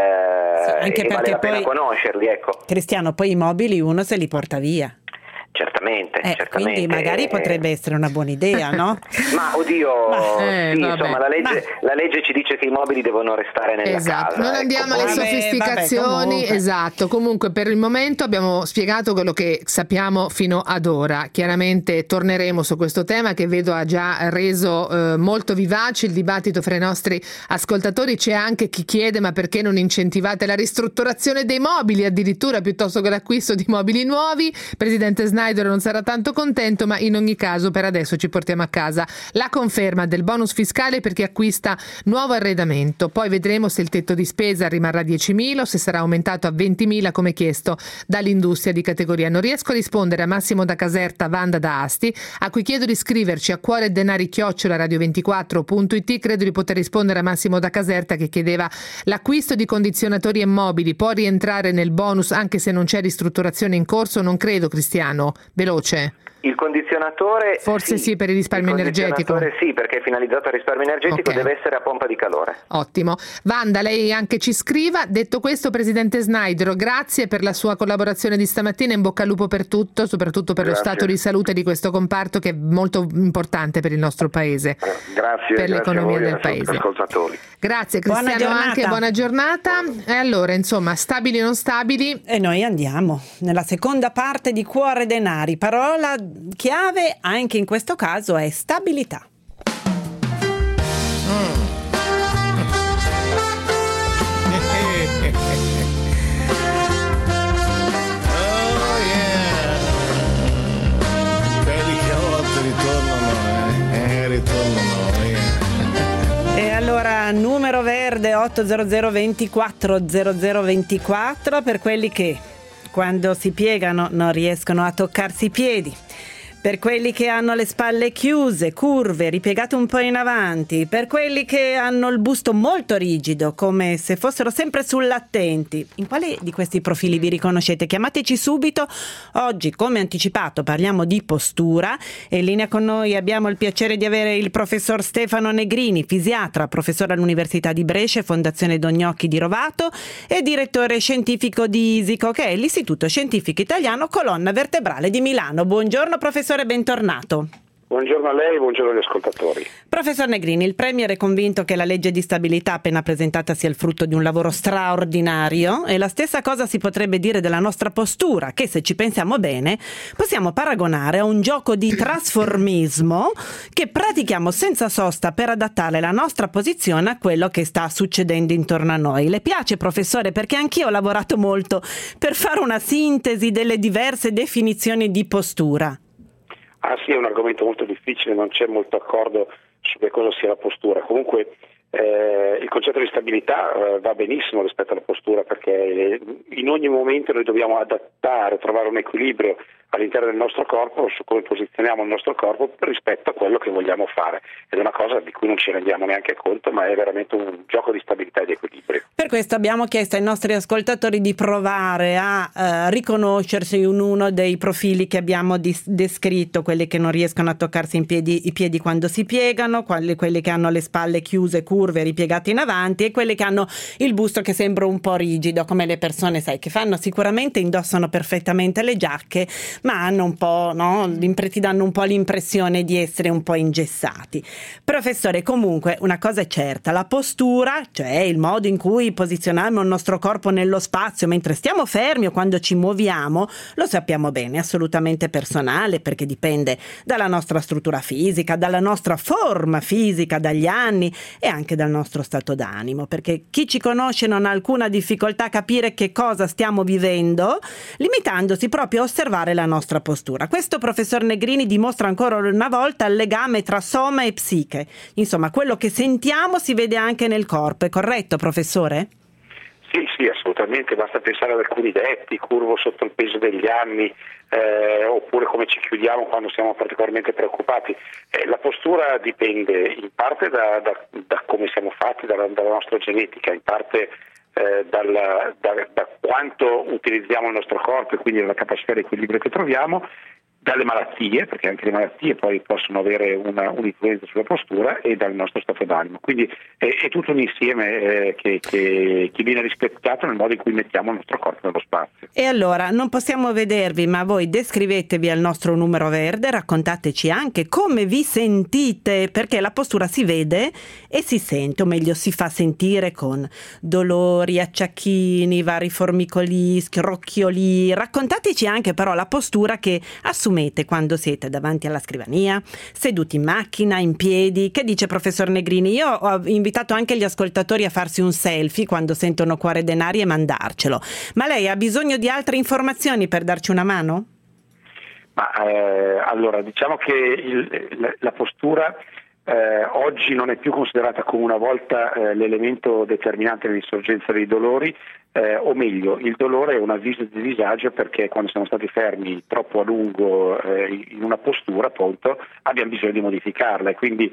eh, sì, anche e vale la pena conoscerli, ecco. Cristiano, poi i mobili uno se li porta via. Certamente, eh, certamente. Quindi magari eh, potrebbe essere una buona idea, no? Ma oddio, ma, eh, sì, vabbè. insomma la legge, ma... la legge ci dice che i mobili devono restare nella esatto. casa. Non andiamo ecco, alle poi... sofisticazioni, vabbè, comunque. esatto. Comunque per il momento abbiamo spiegato quello che sappiamo fino ad ora. Chiaramente torneremo su questo tema che vedo ha già reso eh, molto vivace il dibattito fra i nostri ascoltatori. C'è anche chi chiede: ma perché non incentivate la ristrutturazione dei mobili addirittura piuttosto che l'acquisto di mobili nuovi? Presidente Snyder non sarà tanto contento, ma in ogni caso per adesso ci portiamo a casa la conferma del bonus fiscale per chi acquista nuovo arredamento. Poi vedremo se il tetto di spesa rimarrà diecimila o se sarà aumentato a ventimila come chiesto dall'industria di categoria. Non riesco a rispondere a Massimo da Caserta, Vanda da Asti, a cui chiedo di scriverci a cuore denari chiocciola radio ventiquattro punto it. Credo di poter rispondere a Massimo da Caserta che chiedeva: l'acquisto di condizionatori e mobili può rientrare nel bonus anche se non c'è ristrutturazione in corso? Non credo, Cristiano. Veloce. Il condizionatore forse sì, sì per il risparmio il energetico. Condizionatore sì, perché è finalizzato al risparmio energetico, okay. Deve essere a pompa di calore. Ottimo. Vanda, lei anche ci scriva. Detto questo, Presidente Snyder, grazie per la sua collaborazione di stamattina, in bocca al lupo per tutto, soprattutto per grazie. Lo stato di salute di questo comparto che è molto importante per il nostro paese. Grazie. Per grazie l'economia a voi, del paese. Ascoltatori. Grazie Cristiano, buona giornata. Anche buona giornata. E allora, insomma, stabili o non stabili? E noi andiamo nella seconda parte di Cuore Denari. Parola chiave anche in questo caso è stabilità. Mm. Oh yeah. Quelli che a volte ritornano, eh, eh ritornano. Eh. E allora numero verde otto zero zero ventiquattro zero zero ventiquattro per quelli che quando si piegano non riescono a toccarsi i piedi. Per quelli che hanno le spalle chiuse, curve, ripiegate un po' in avanti, per quelli che hanno il busto molto rigido, come se fossero sempre sull'attenti. In quale di questi profili vi riconoscete? Chiamateci subito. Oggi, come anticipato, parliamo di postura e in linea con noi abbiamo il piacere di avere il professor Stefano Negrini, fisiatra, professore all'Università di Brescia, Fondazione Don Gnocchi di Rovato e direttore scientifico di ISICO, che è l'Istituto Scientifico Italiano Colonna Vertebrale di Milano. Buongiorno professore. Bentornato. Buongiorno a lei, buongiorno agli ascoltatori. Professor Negrini, il Premier è convinto che la legge di stabilità appena presentata sia il frutto di un lavoro straordinario e la stessa cosa si potrebbe dire della nostra postura, che se ci pensiamo bene possiamo paragonare a un gioco di trasformismo che pratichiamo senza sosta per adattare la nostra posizione a quello che sta succedendo intorno a noi. Le piace, professore? Perché anch'io ho lavorato molto per fare una sintesi delle diverse definizioni di postura. Ah sì, è un argomento molto difficile, non c'è molto accordo su che cosa sia la postura. Comunque eh, il concetto di stabilità eh, va benissimo rispetto alla postura, perché in ogni momento noi dobbiamo adattare, trovare un equilibrio all'interno del nostro corpo su come posizioniamo il nostro corpo rispetto a quello che vogliamo fare. Ed è una cosa di cui non ci rendiamo neanche conto, ma è veramente un gioco di stabilità e di equilibrio. Per questo abbiamo chiesto ai nostri ascoltatori di provare a eh, riconoscersi in uno dei profili che abbiamo dis- descritto, quelli che non riescono a toccarsi in piedi, i piedi quando si piegano, quelli, quelli che hanno le spalle chiuse, curve, ripiegate in avanti, e quelli che hanno il busto che sembra un po' rigido, come le persone, sai, che fanno sicuramente, indossano perfettamente le giacche, ma hanno un po', no, ti danno un po' l'impressione di essere un po' ingessati. Professore, comunque una cosa è certa, la postura, cioè il modo in cui posizioniamo il nostro corpo nello spazio mentre stiamo fermi o quando ci muoviamo, lo sappiamo bene, è assolutamente personale, perché dipende dalla nostra struttura fisica, dalla nostra forma fisica, dagli anni e anche dal nostro stato d'animo, perché chi ci conosce non ha alcuna difficoltà a capire che cosa stiamo vivendo, limitandosi proprio a osservare la nostra postura. Questo, professor Negrini, dimostra ancora una volta il legame tra soma e psiche. Insomma, quello che sentiamo si vede anche nel corpo. È corretto, professore? Sì, sì, assolutamente, basta pensare ad alcuni detti, curvo sotto il peso degli anni, eh, oppure come ci chiudiamo quando siamo particolarmente preoccupati. Eh, la postura dipende in parte da, da, da come siamo fatti, dalla, dalla nostra genetica, in parte eh, dalla, da, da quanto utilizziamo il nostro corpo e quindi dalla capacità di equilibrio che troviamo, dalle malattie, perché anche le malattie poi possono avere una, un'influenza sulla postura, e dal nostro stato d'animo. Quindi è, è tutto un insieme eh, che, che, che viene rispettato nel modo in cui mettiamo il nostro corpo nello spazio. E allora, non possiamo vedervi, ma voi descrivetevi al nostro numero verde, raccontateci anche come vi sentite, perché la postura si vede e si sente, o meglio si fa sentire con dolori, acciacchini, vari formicoli, scrocchioli. Raccontateci anche però la postura che assumete quando siete davanti alla scrivania, seduti in macchina, in piedi. Che dice professor Negrini? Io ho invitato anche gli ascoltatori a farsi un selfie quando sentono Cuore Denari e mandarcelo. Ma lei ha bisogno di altre informazioni per darci una mano? Ma eh, allora diciamo che il, la, la postura eh, oggi non è più considerata come una volta eh, l'elemento determinante nell'insorgenza dei dolori. Eh, o meglio, il dolore è un avviso di disagio, perché quando siamo stati fermi troppo a lungo eh, in una postura, appunto, abbiamo bisogno di modificarla, e quindi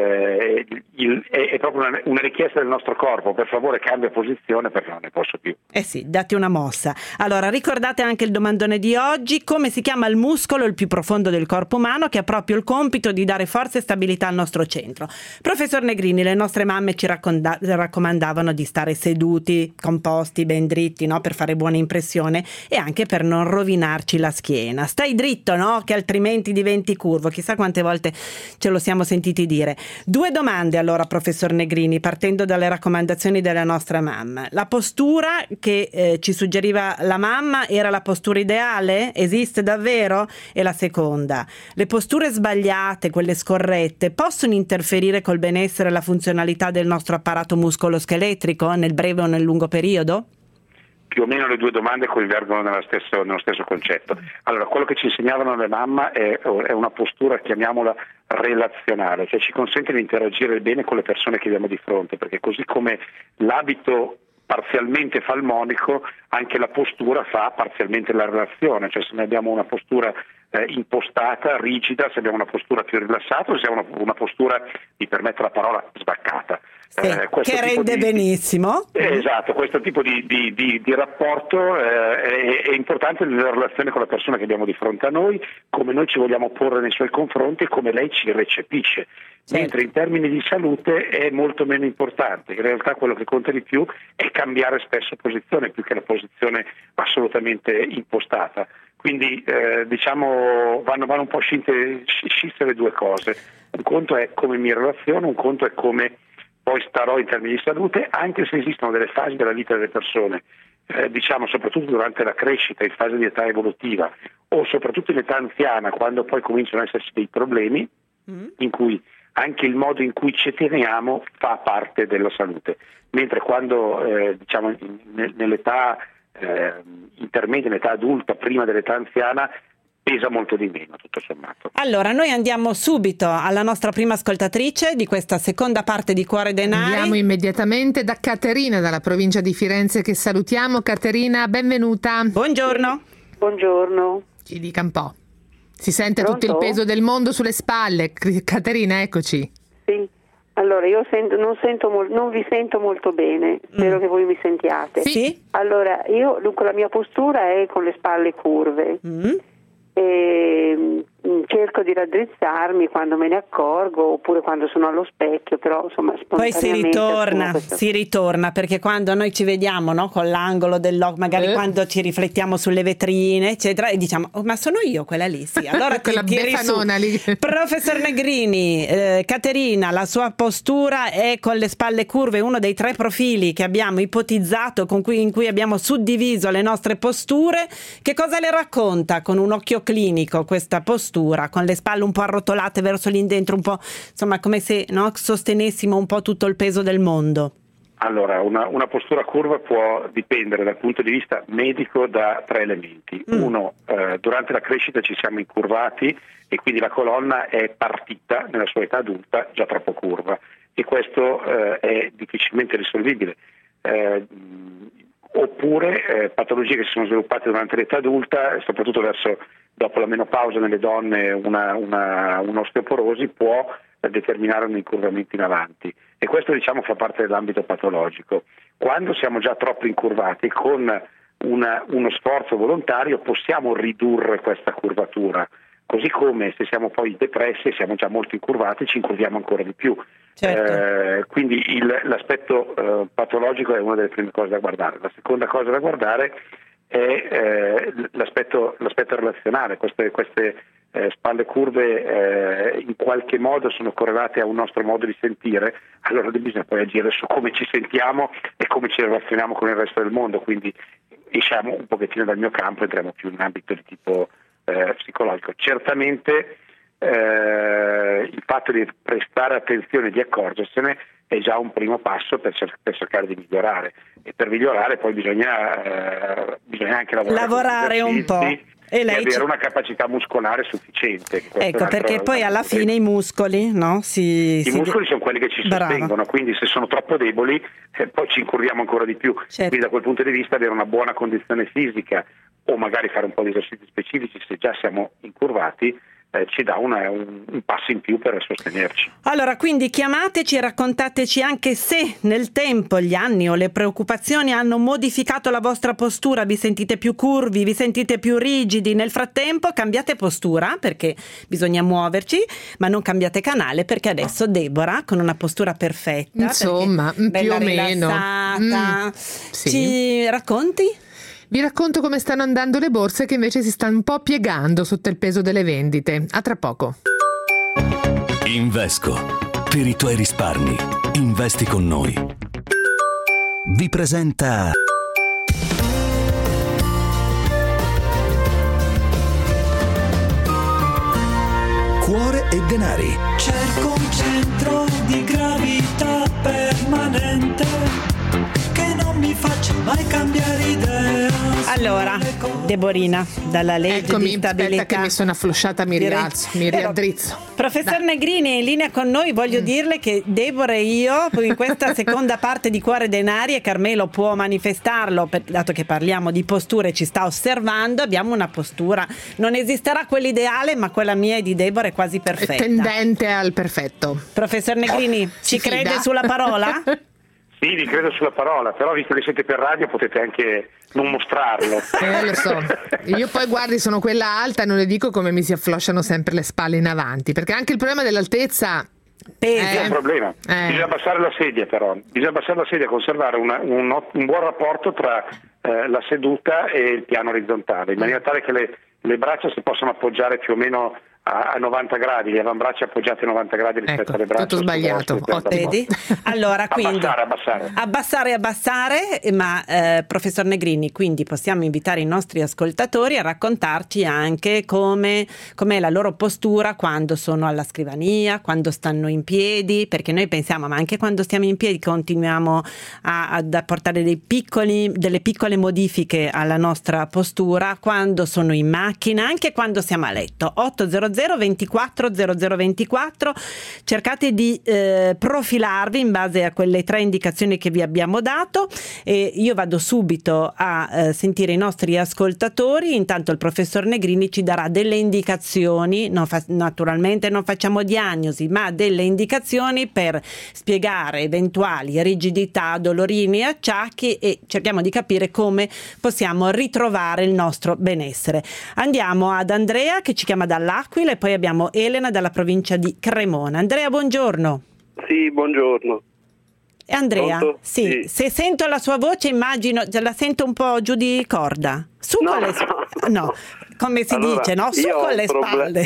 eh, il, è, è proprio una, una richiesta del nostro corpo: per favore cambia posizione perché non ne posso più. Eh sì, date una mossa. Allora, ricordate anche il domandone di oggi: come si chiama il muscolo il più profondo del corpo umano, che ha proprio il compito di dare forza e stabilità al nostro centro? Professor Negrini, le nostre mamme ci racconda- raccomandavano di stare seduti, composti, ben dritti, no? Per fare buona impressione e anche per non rovinarci la schiena. Stai dritto, no? Che altrimenti diventi curvo. Chissà quante volte ce lo siamo sentiti dire. Due domande allora, professor Negrini, partendo dalle raccomandazioni della nostra mamma. La postura che eh, ci suggeriva la mamma era la postura ideale? Esiste davvero? E la seconda: le posture sbagliate, quelle scorrette, possono interferire col benessere e la funzionalità del nostro apparato muscoloscheletrico nel breve o nel lungo periodo? Più o meno le due domande convergono nello stesso, nello stesso concetto. Allora, quello che ci insegnavano le mamme è, è una postura, chiamiamola relazionale, cioè ci consente di interagire bene con le persone che abbiamo di fronte, perché così come l'abito parzialmente fa il monaco, anche la postura fa parzialmente la relazione. Cioè, se noi abbiamo una postura eh, impostata, rigida, se abbiamo una postura più rilassata, o se abbiamo una, una postura, mi permette la parola, sbaccata. Sì, eh, che rende di, benissimo. Eh, esatto, questo tipo di, di, di, di rapporto eh, è, è importante nella relazione con la persona che abbiamo di fronte a noi, come noi ci vogliamo porre nei suoi confronti e come lei ci recepisce. Certo. Mentre in termini di salute è molto meno importante. In realtà quello che conta di più è cambiare spesso posizione, più che la posizione assolutamente impostata. Quindi eh, diciamo vanno, vanno un po' scinte, scisse le due cose. Un conto è come mi relaziono, un conto è come poi starò in termini di salute, anche se esistono delle fasi della vita delle persone, eh, diciamo soprattutto durante la crescita, in fase di età evolutiva, o soprattutto in età anziana, quando poi cominciano ad esserci dei problemi, mm. in cui anche il modo in cui ci teniamo fa parte della salute, mentre quando eh, diciamo in, nell'età eh, intermedia, nell'età adulta, prima dell'età anziana, pesa molto di meno, tutto sommato. Allora, noi andiamo subito alla nostra prima ascoltatrice di questa seconda parte di Cuore Denari. Andiamo immediatamente da Caterina, dalla provincia di Firenze, che salutiamo. Caterina, benvenuta. Buongiorno. Buongiorno. Ci dica un po'. Si sente Pronto? tutto il peso del mondo sulle spalle. Caterina, eccoci. Sì. Allora, io sento, non, sento mol, non vi sento molto bene, spero mm. che voi mi sentiate. Sì. Allora, io dunque la mia postura è con le spalle curve. Mm. E cerco di raddrizzarmi quando me ne accorgo, oppure quando sono allo specchio, però insomma poi si ritorna questo... si ritorna perché quando noi ci vediamo, no, con l'angolo dell'occhio, magari eh. quando ci riflettiamo sulle vetrine eccetera, e diciamo oh, ma sono io quella lì, sì, allora ti tiri su. Lì. Professor Negrini, eh, Caterina, la sua postura è con le spalle curve, uno dei tre profili che abbiamo ipotizzato, con cui, in cui abbiamo suddiviso le nostre posture. Che cosa le racconta con un occhio clinico questa postura, con le spalle un po' arrotolate verso l'indentro, un po' insomma come se, no, sostenessimo un po' tutto il peso del mondo? Allora, una, una postura curva può dipendere dal punto di vista medico da tre elementi. Mm. Uno, eh, durante la crescita ci siamo incurvati e quindi la colonna è partita nella sua età adulta già troppo curva, e questo eh, è difficilmente risolvibile. Eh, oppure eh, patologie che si sono sviluppate durante l'età adulta, soprattutto verso dopo la menopausa nelle donne una, una, un'osteoporosi può determinare un incurvamento in avanti, e questo diciamo fa parte dell'ambito patologico. Quando siamo già troppo incurvati, con una, uno sforzo volontario possiamo ridurre questa curvatura, così come se siamo poi depressi e siamo già molto incurvati ci incurviamo ancora di più. Certo. Eh, quindi il, l'aspetto eh, patologico è una delle prime cose da guardare. La seconda cosa da guardare è eh, l'aspetto, l'aspetto relazionale. Queste, queste eh, spalle curve eh, in qualche modo sono correlate a un nostro modo di sentire, allora bisogna poi agire su come ci sentiamo e come ci relazioniamo con il resto del mondo, quindi diciamo un pochettino dal mio campo, entriamo più in un ambito di tipo eh, psicologico. Certamente eh, il fatto di prestare attenzione e di accorgersene è già un primo passo per, cer- per cercare di migliorare, e per migliorare poi bisogna, eh, bisogna anche lavorare, lavorare un po'. E, lei e avere ci... una capacità muscolare sufficiente. Ecco, perché poi alla fine i muscoli, no? Si, I si... muscoli sono quelli che ci sostengono, Bravo. Quindi se sono troppo deboli eh, poi ci incurviamo ancora di più. Certo. Quindi da quel punto di vista avere una buona condizione fisica, o magari fare un po' di esercizi specifici se già siamo incurvati, eh, ci dà una, un, un passo in più per sostenerci. Allora, quindi chiamateci e raccontateci anche se nel tempo gli anni o le preoccupazioni hanno modificato la vostra postura, vi sentite più curvi, vi sentite più rigidi. Nel frattempo cambiate postura, perché bisogna muoverci, ma non cambiate canale, perché adesso Deborah, con una postura perfetta, insomma, più o meno, mm, sì. ci racconti? Vi racconto come stanno andando le borse, che invece si stanno un po' piegando sotto il peso delle vendite. A tra poco. Invesco. Per i tuoi risparmi, investi con noi. Vi presenta Cuore e denari. Cerco un centro di gravità permanente che non mi faccia mai cambiare idea. Allora, Deborina, dalla legge Eccomi, di stabilità, aspetta che mi sono afflosciata, mi rialzo, mi riaddrizzo. Professor Dai. Negrini è in linea con noi. Voglio mm. dirle che Deborah e io in questa seconda parte di Cuore Denari, e Carmelo può manifestarlo, per, dato che parliamo di posture e ci sta osservando, abbiamo una postura, non esisterà quell'ideale, ma quella mia e di Deborah è quasi perfetta, è tendente al perfetto. Professor Negrini, ci Si crede fida? sulla parola? Sì, vi credo sulla parola, però visto che siete per radio potete anche non mostrarlo. Eh, lo so. Io poi, guardi, sono quella alta e non le dico come mi si afflosciano sempre le spalle in avanti, perché anche il problema dell'altezza pesa. È un problema. Eh. Bisogna abbassare la sedia, però. Bisogna abbassare la sedia, conservare una, un, un buon rapporto tra eh, la seduta e il piano orizzontale, in maniera tale che le, le braccia si possano appoggiare più o meno a novanta gradi, gli avambraccia appoggiati a novanta gradi rispetto ecco, alle braccia. tutto sbagliato. Vedi? Allora, quindi abbassare, abbassare. abbassare, abbassare, ma eh, professor Negrini, quindi possiamo invitare i nostri ascoltatori a raccontarci anche come com'è la loro postura quando sono alla scrivania, quando stanno in piedi, perché noi pensiamo, ma anche quando stiamo in piedi continuiamo a, ad apportare dei piccoli, delle piccole modifiche alla nostra postura, quando sono in macchina, anche quando siamo a letto. otto zero zero ventiquattro zero zero ventiquattro, cercate di eh, profilarvi in base a quelle tre indicazioni che vi abbiamo dato, e io vado subito a eh, sentire i nostri ascoltatori. Intanto il professor Negrini ci darà delle indicazioni, non fa- naturalmente non facciamo diagnosi, ma delle indicazioni per spiegare eventuali rigidità, dolorini e acciacchi, e cerchiamo di capire come possiamo ritrovare il nostro benessere. Andiamo ad Andrea, che ci chiama dall'Aquila, e poi abbiamo Elena dalla provincia di Cremona. Andrea, buongiorno. Sì, buongiorno. E Andrea, sì, sì, se sento la sua voce immagino, la sento un po' giù di corda. Su no, con le no. no, come si allora, dice, no? Su con le problem- spalle.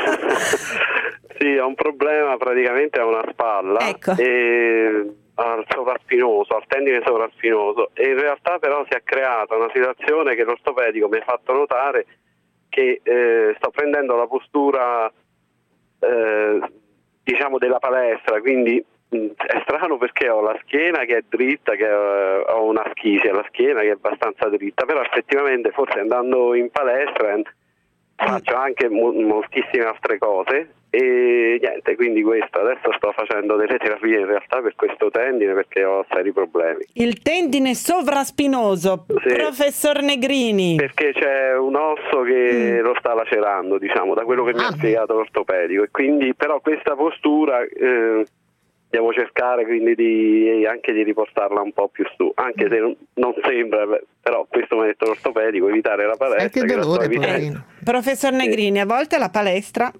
Sì, ho un problema praticamente a una spalla, ecco. E al sovraspinoso, al tendine sovraspinoso, e in realtà però si è creata una situazione che l'ortopedico mi ha fatto notare, che eh, sto prendendo la postura eh, diciamo della palestra, quindi mh, è strano perché ho la schiena che è dritta, che eh, ho una schisi alla schiena che è abbastanza dritta, però effettivamente forse andando in palestra faccio anche mo- moltissime altre cose e niente, quindi questo adesso sto facendo delle terapie in realtà per questo tendine perché ho seri problemi. Il tendine sovraspinoso, Sì. professor Negrini. Perché c'è un osso che mm. lo sta lacerando, diciamo, da quello che mi Ah. ha spiegato l'ortopedico, e quindi però questa postura eh, devo cercare quindi di anche di riportarla un po' più su, anche se non, non sembra, però questo mi ha detto l'ortopedico, evitare la palestra. Eh, che la sto dolore, evitando. poverino. Professor Negrini, a volte la palestra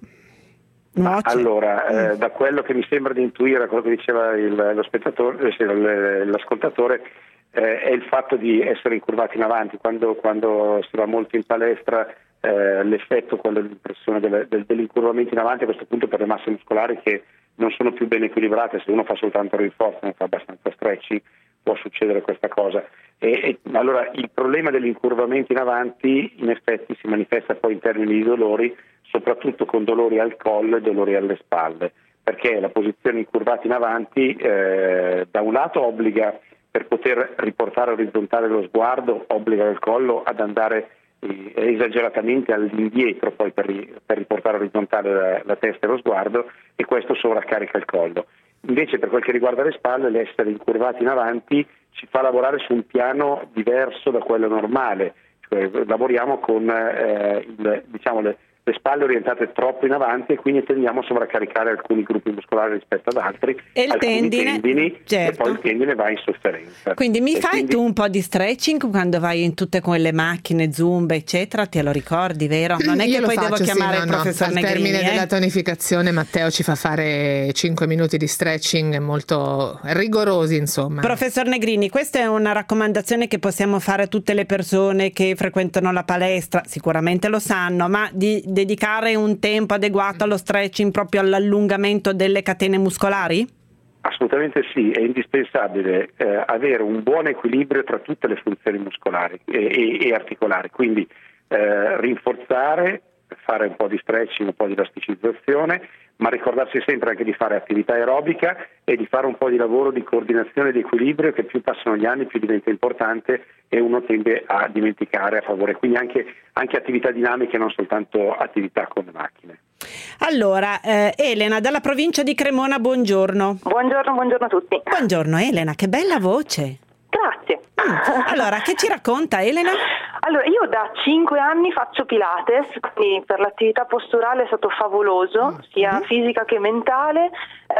nuoce. Allora, eh, da quello che mi sembra di intuire, quello che diceva il, lo spettatore, eh, sì, l- l'ascoltatore, eh, è il fatto di essere incurvati in avanti. Quando, quando si va molto in palestra, eh, l'effetto, quando l'impressione del, del, dell'incurvamento in avanti a questo punto per le masse muscolari che non sono più ben equilibrate, se uno fa soltanto rinforzo, non fa abbastanza stretching, può succedere questa cosa. E, e allora il problema dell'incurvamento in avanti in effetti si manifesta poi in termini di dolori, soprattutto con dolori al collo e dolori alle spalle, perché la posizione incurvata in avanti eh, da un lato obbliga, per poter riportare orizzontale lo sguardo, obbliga il collo ad andare eh, esageratamente all'indietro poi per, ri, per riportare orizzontale la, la testa e lo sguardo, e questo sovraccarica il collo. Invece per quel che riguarda le spalle, l'essere incurvati in avanti ci fa lavorare su un piano diverso da quello normale, cioè lavoriamo con eh, il, diciamo le le spalle orientate troppo in avanti e quindi tendiamo a sovraccaricare alcuni gruppi muscolari rispetto ad altri, e il alcuni tendine, tendini, certo. E poi il tendine va in sofferenza. Quindi mi e fai quindi... tu un po' di stretching quando vai in tutte quelle macchine, Zumba eccetera, te lo ricordi, vero? Non è Io che lo poi faccio, devo chiamare sì, no, il professor no. Al Negrini, termine eh? della tonificazione Matteo ci fa fare cinque minuti di stretching molto rigorosi, insomma. Professor Negrini, questa è una raccomandazione che possiamo fare a tutte le persone che frequentano la palestra, sicuramente lo sanno, ma di dedicare un tempo adeguato allo stretching, proprio all'allungamento delle catene muscolari? Assolutamente sì, è indispensabile eh, avere un buon equilibrio tra tutte le funzioni muscolari e, e, e articolari, quindi eh, rinforzare, fare un po' di stretching, un po' di elasticizzazione, ma ricordarsi sempre anche di fare attività aerobica e di fare un po' di lavoro di coordinazione e di equilibrio, che più passano gli anni più diventa importante e uno tende a dimenticare a favore, quindi anche, anche attività dinamiche, non soltanto attività con le macchine. Allora, eh, Elena dalla provincia di Cremona, buongiorno. Buongiorno, buongiorno a tutti. Buongiorno Elena, che bella voce. Grazie. Allora, che ci racconta Elena? Allora, io da cinque anni faccio Pilates, quindi per l'attività posturale è stato favoloso, sia fisica che mentale,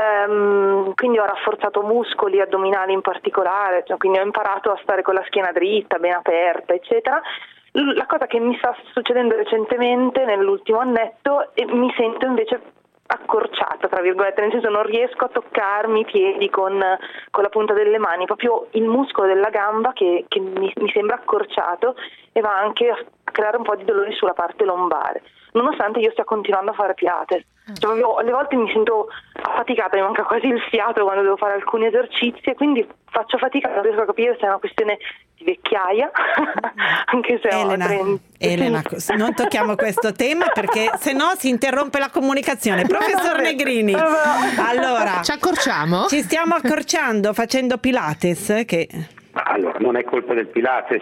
ehm, quindi ho rafforzato muscoli addominali in particolare, cioè, quindi ho imparato a stare con la schiena dritta, ben aperta, eccetera. La cosa che mi sta succedendo recentemente, nell'ultimo annetto, e mi sento invece accorciata, tra virgolette, nel senso non riesco a toccarmi i piedi con, con la punta delle mani, proprio il muscolo della gamba che, che mi, mi sembra accorciato e va anche a creare un po' di dolori sulla parte lombare, nonostante io stia continuando a fare Pilates. Cioè, proprio, alle volte mi sento affaticata, mi manca quasi il fiato quando devo fare alcuni esercizi e quindi faccio fatica, non riesco a capire se è una questione di vecchiaia, anche se Elena, ho trenta. Elena, non tocchiamo questo tema perché se no si interrompe la comunicazione. Professor Negrini, allora ci accorciamo? Ci stiamo accorciando facendo Pilates, che... Allora, non è colpa del Pilates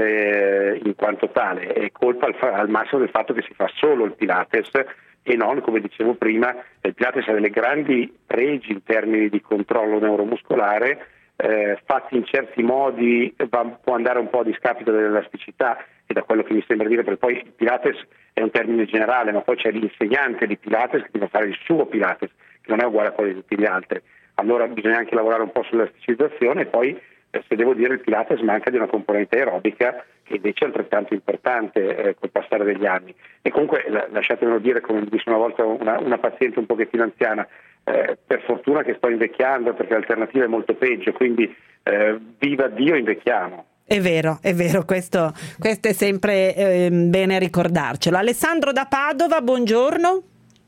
eh, in quanto tale, è colpa al, fa- al massimo del fatto che si fa solo il Pilates e non, come dicevo prima, il Pilates ha delle grandi pregi in termini di controllo neuromuscolare, eh, fatti in certi modi va, può andare un po' a discapito dell'elasticità, e da quello che mi sembra dire, perché poi il Pilates è un termine generale, ma poi c'è l'insegnante di Pilates che deve fare il suo Pilates, che non è uguale a quello di tutti gli altri. Allora bisogna anche lavorare un po' sull'elasticizzazione, e poi se devo dire il Pilates manca di una componente aerobica che invece è altrettanto importante eh, col passare degli anni. E comunque la, lasciatemelo dire, come mi disse una volta una, una paziente un pochettino anziana, eh, per fortuna che sto invecchiando, perché l'alternativa è molto peggio, quindi eh, viva Dio, invecchiamo. È vero, è vero, questo, questo è sempre eh, bene ricordarcelo. Alessandro da Padova, buongiorno.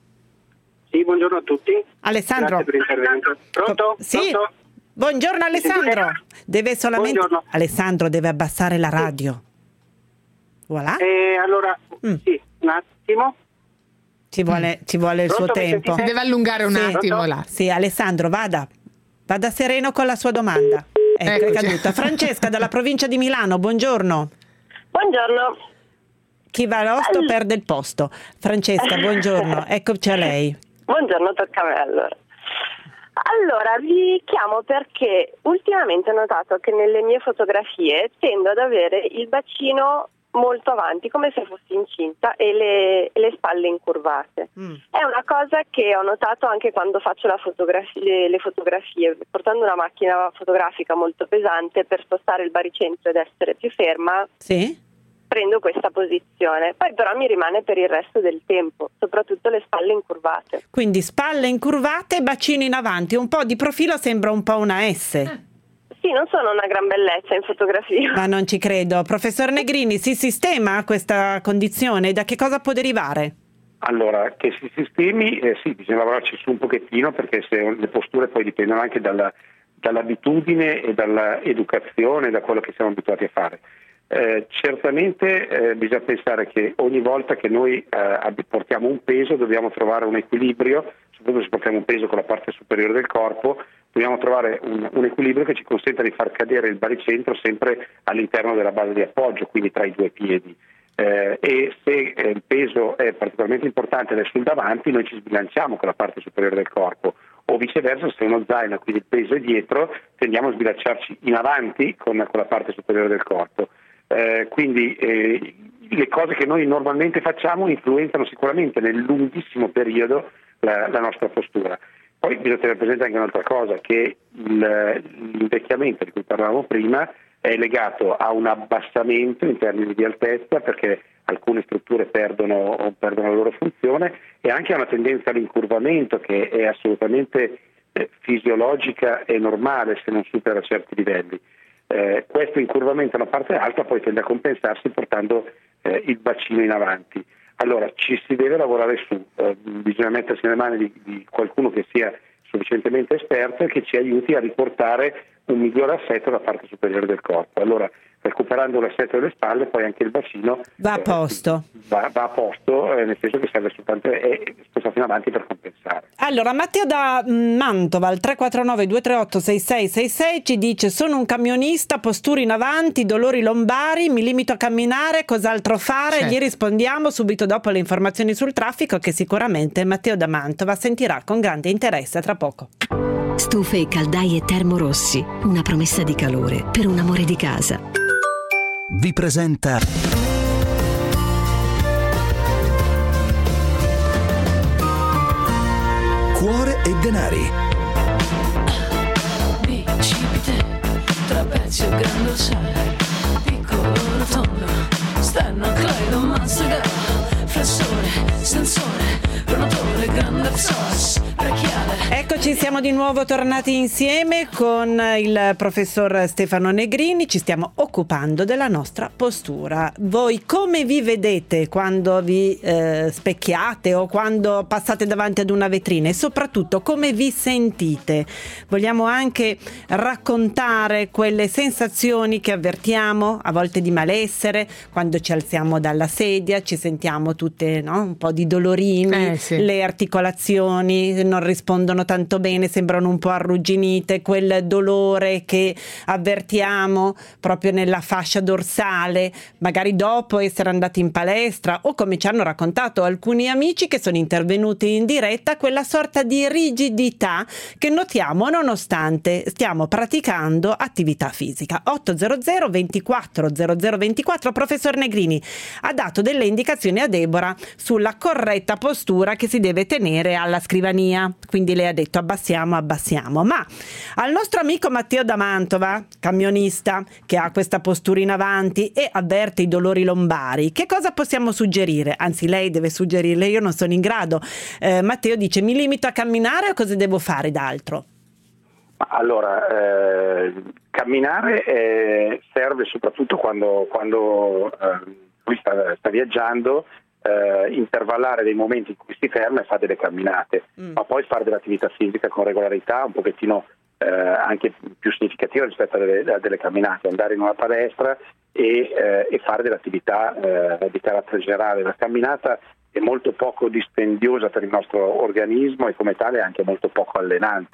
Sì, buongiorno a tutti. Alessandro. Grazie per l'intervento. Pronto? Sì. Pronto? Buongiorno Alessandro. Deve solamente Buongiorno. Alessandro deve abbassare la radio. Voilà. Eh, allora, Mm. sì, un attimo. Ci vuole, ci vuole il suo Pronto, mi tempo. sentite? Si deve allungare un Sì. attimo là. Sì, Alessandro, vada. Vada sereno con la sua domanda. Ecco, è Eccoci. caduta. Francesca dalla provincia di Milano, buongiorno. Buongiorno. chi va all'osto perde il posto. Francesca, buongiorno, eccoci a lei. Buongiorno, tocca a me allora. Allora, vi chiamo perché ultimamente ho notato che nelle mie fotografie tendo ad avere il bacino molto avanti, come se fossi incinta, e le, e le spalle incurvate. Mm. È una cosa che ho notato anche quando faccio la fotografia, le, le fotografie, portando una macchina fotografica molto pesante per spostare il baricentro ed essere più ferma. Sì. Prendo questa posizione, poi però mi rimane per il resto del tempo, soprattutto le spalle incurvate. Quindi spalle incurvate e bacino in avanti, un po' di profilo sembra un po' una S. Eh. Sì, non sono una gran bellezza in fotografia. Ma non ci credo. Professor Negrini, si sistema questa condizione? Da che cosa può derivare? Allora, che si sistemi, eh, sì, bisogna lavorarci su un pochettino, perché se le posture poi dipendono anche dalla, dall'abitudine e dall'educazione, da quello che siamo abituati a fare. Eh, certamente eh, bisogna pensare che ogni volta che noi eh, portiamo un peso dobbiamo trovare un equilibrio, soprattutto se portiamo un peso con la parte superiore del corpo, dobbiamo trovare un, un equilibrio che ci consenta di far cadere il baricentro sempre all'interno della base di appoggio, quindi tra i due piedi. Eh, e se eh, il peso è particolarmente importante ed è sul davanti, noi ci sbilanciamo con la parte superiore del corpo, o viceversa, se uno zaino, quindi il peso è dietro, tendiamo a sbilanciarci in avanti con, con la parte superiore del corpo. Eh, quindi eh, le cose che noi normalmente facciamo influenzano sicuramente nel lunghissimo periodo la, la nostra postura. Poi bisogna tenere presente anche un'altra cosa, che il, l'invecchiamento di cui parlavamo prima è legato a un abbassamento in termini di altezza, perché alcune strutture perdono, perdono la loro funzione, e anche a una tendenza all'incurvamento che è assolutamente eh, fisiologica e normale se non supera certi livelli. Eh, questo incurvamento alla parte alta poi tende a compensarsi portando eh, il bacino in avanti. Allora ci si deve lavorare su, eh, bisogna mettersi nelle mani di, di qualcuno che sia sufficientemente esperto e che ci aiuti a riportare un migliore assetto alla parte superiore del corpo. Allora, recuperando l'assetto delle spalle, poi anche il bacino va a posto, eh, va, va a posto eh, nel senso che serve soltanto è spostato in avanti per compensare. Allora, Matteo da Mantova al tre quattro nove due tre otto sei sei sei sei ci dice: sono un camionista, postura in avanti, dolori lombari, mi limito a camminare, cos'altro fare? Certo. Gli rispondiamo subito dopo le informazioni sul traffico, che sicuramente Matteo da Mantova sentirà con grande interesse tra poco. Stufe e caldaie Termorossi, una promessa di calore per un amore di casa. Vi presenta Cuore e denari. Bicipite, trapezio grande sai, piccolo rotondo, stanno Clyde, Mazzaga, flessore, sensore, pronatore, grande sauce, brachiale. Eccoci, siamo di nuovo tornati insieme con il professor Stefano Negrini, ci stiamo occupando della nostra postura. Voi come vi vedete quando vi eh, specchiate o quando passate davanti ad una vetrina, e soprattutto come vi sentite? Vogliamo anche raccontare quelle sensazioni che avvertiamo a volte di malessere, quando ci alziamo dalla sedia, ci sentiamo tutte, no? Un po' di dolorini, eh, sì. Le articolazioni non rispondono tanto bene, sembrano un po' arrugginite, quel dolore che avvertiamo proprio nella fascia dorsale, magari dopo essere andati in palestra, o come ci hanno raccontato alcuni amici che sono intervenuti in diretta, quella sorta di rigidità che notiamo nonostante stiamo praticando attività fisica. ottocento ventiquattro zero zero ventiquattro. Professor Negrini ha dato delle indicazioni a Deborah sulla corretta postura che si deve tenere alla scrivania, quindi lei ha detto abbassiamo, abbassiamo, ma al nostro amico Matteo da Mantova, camionista, che ha questa postura in avanti e avverte i dolori lombari, che cosa possiamo suggerire? Anzi, lei deve suggerirle, io non sono in grado. eh, Matteo dice: mi limito a camminare o cosa devo fare d'altro? Allora, eh, camminare eh, serve soprattutto quando, quando eh, lui sta, sta viaggiando, eh, intervallare dei momenti in cui si ferma e fa delle camminate, mm. ma poi fare dell'attività fisica con regolarità un pochettino eh, anche più significativa rispetto a delle, a delle camminate, andare in una palestra e, eh, e fare dell'attività eh, di carattere generale. La camminata è molto poco dispendiosa per il nostro organismo e come tale anche molto poco allenante.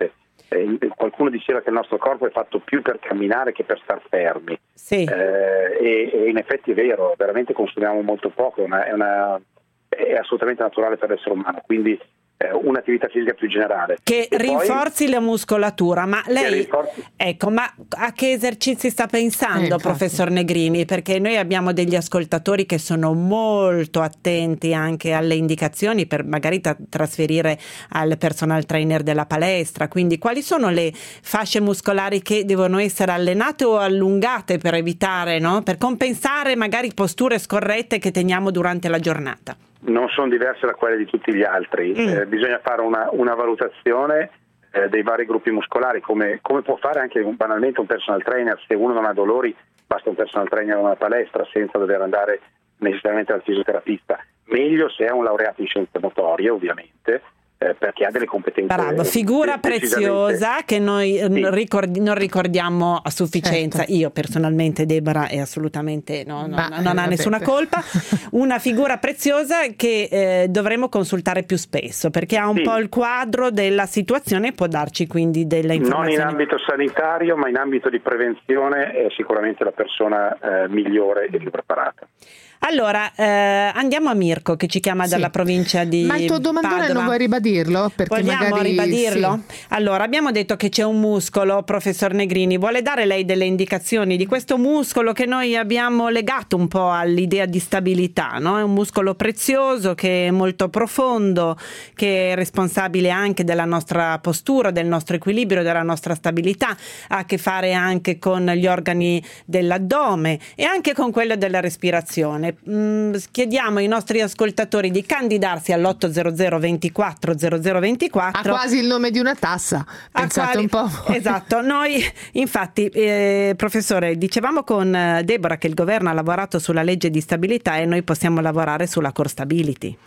Eh, qualcuno diceva che il nostro corpo è fatto più per camminare che per star fermi. Sì. Eh, e, e in effetti è vero, veramente consumiamo molto poco, è, una, è, una, è assolutamente naturale per l'essere umano, quindi eh, un'attività fisica più generale. Che e rinforzi poi, la muscolatura, ma lei, rinforzi... ecco, ma a che esercizi sta pensando, eh, professor Negrini? Perché noi abbiamo degli ascoltatori che sono molto attenti anche alle indicazioni per magari tra- trasferire al personal trainer della palestra, quindi quali sono le fasce muscolari che devono essere allenate o allungate per evitare, no? Per compensare magari posture scorrette che teniamo durante la giornata? Non sono diverse da quelle di tutti gli altri, mm. eh, bisogna fare una, una valutazione eh, dei vari gruppi muscolari, come, come può fare anche un, banalmente un personal trainer. Se uno non ha dolori basta un personal trainer in una palestra senza dover andare necessariamente al fisioterapista. Meglio se è un laureato in scienze motorie, ovviamente, eh, perché ha delle competenze. Bravo, figura preziosa che noi sì. ricordi, non ricordiamo a sufficienza. Certo. Io personalmente, Deborah, è assolutamente no, no, Ma, non eh, ha nessuna colpa. Una figura preziosa che eh, dovremo consultare più spesso, perché ha un sì. po' il quadro della situazione e può darci quindi delle informazioni. Non in ambito sanitario, ma in ambito di prevenzione è sicuramente la persona eh, migliore e più preparata. Allora, eh, andiamo a Mirko che ci chiama sì. dalla provincia di Ma il tuo domandone Padova. Non vuoi ribadirlo? Perché Vogliamo magari... ribadirlo? Sì. Allora, abbiamo detto che c'è un muscolo, professor Negrini, vuole dare lei delle indicazioni di questo muscolo che noi abbiamo legato un po' all'idea di stabilità, no? È un muscolo prezioso che è molto profondo, che è responsabile anche della nostra postura, del nostro equilibrio, della nostra stabilità, ha a che fare anche con gli organi dell'addome e anche con quello della respirazione. Mm, chiediamo ai nostri ascoltatori di candidarsi all'otto hundred ventiquattro zero zero ventiquattro. Ha quasi il nome di una tassa, pensate quali... un po'. Esatto, noi infatti eh, professore, dicevamo con Deborah che il governo ha lavorato sulla legge di stabilità e noi possiamo lavorare sulla core stability.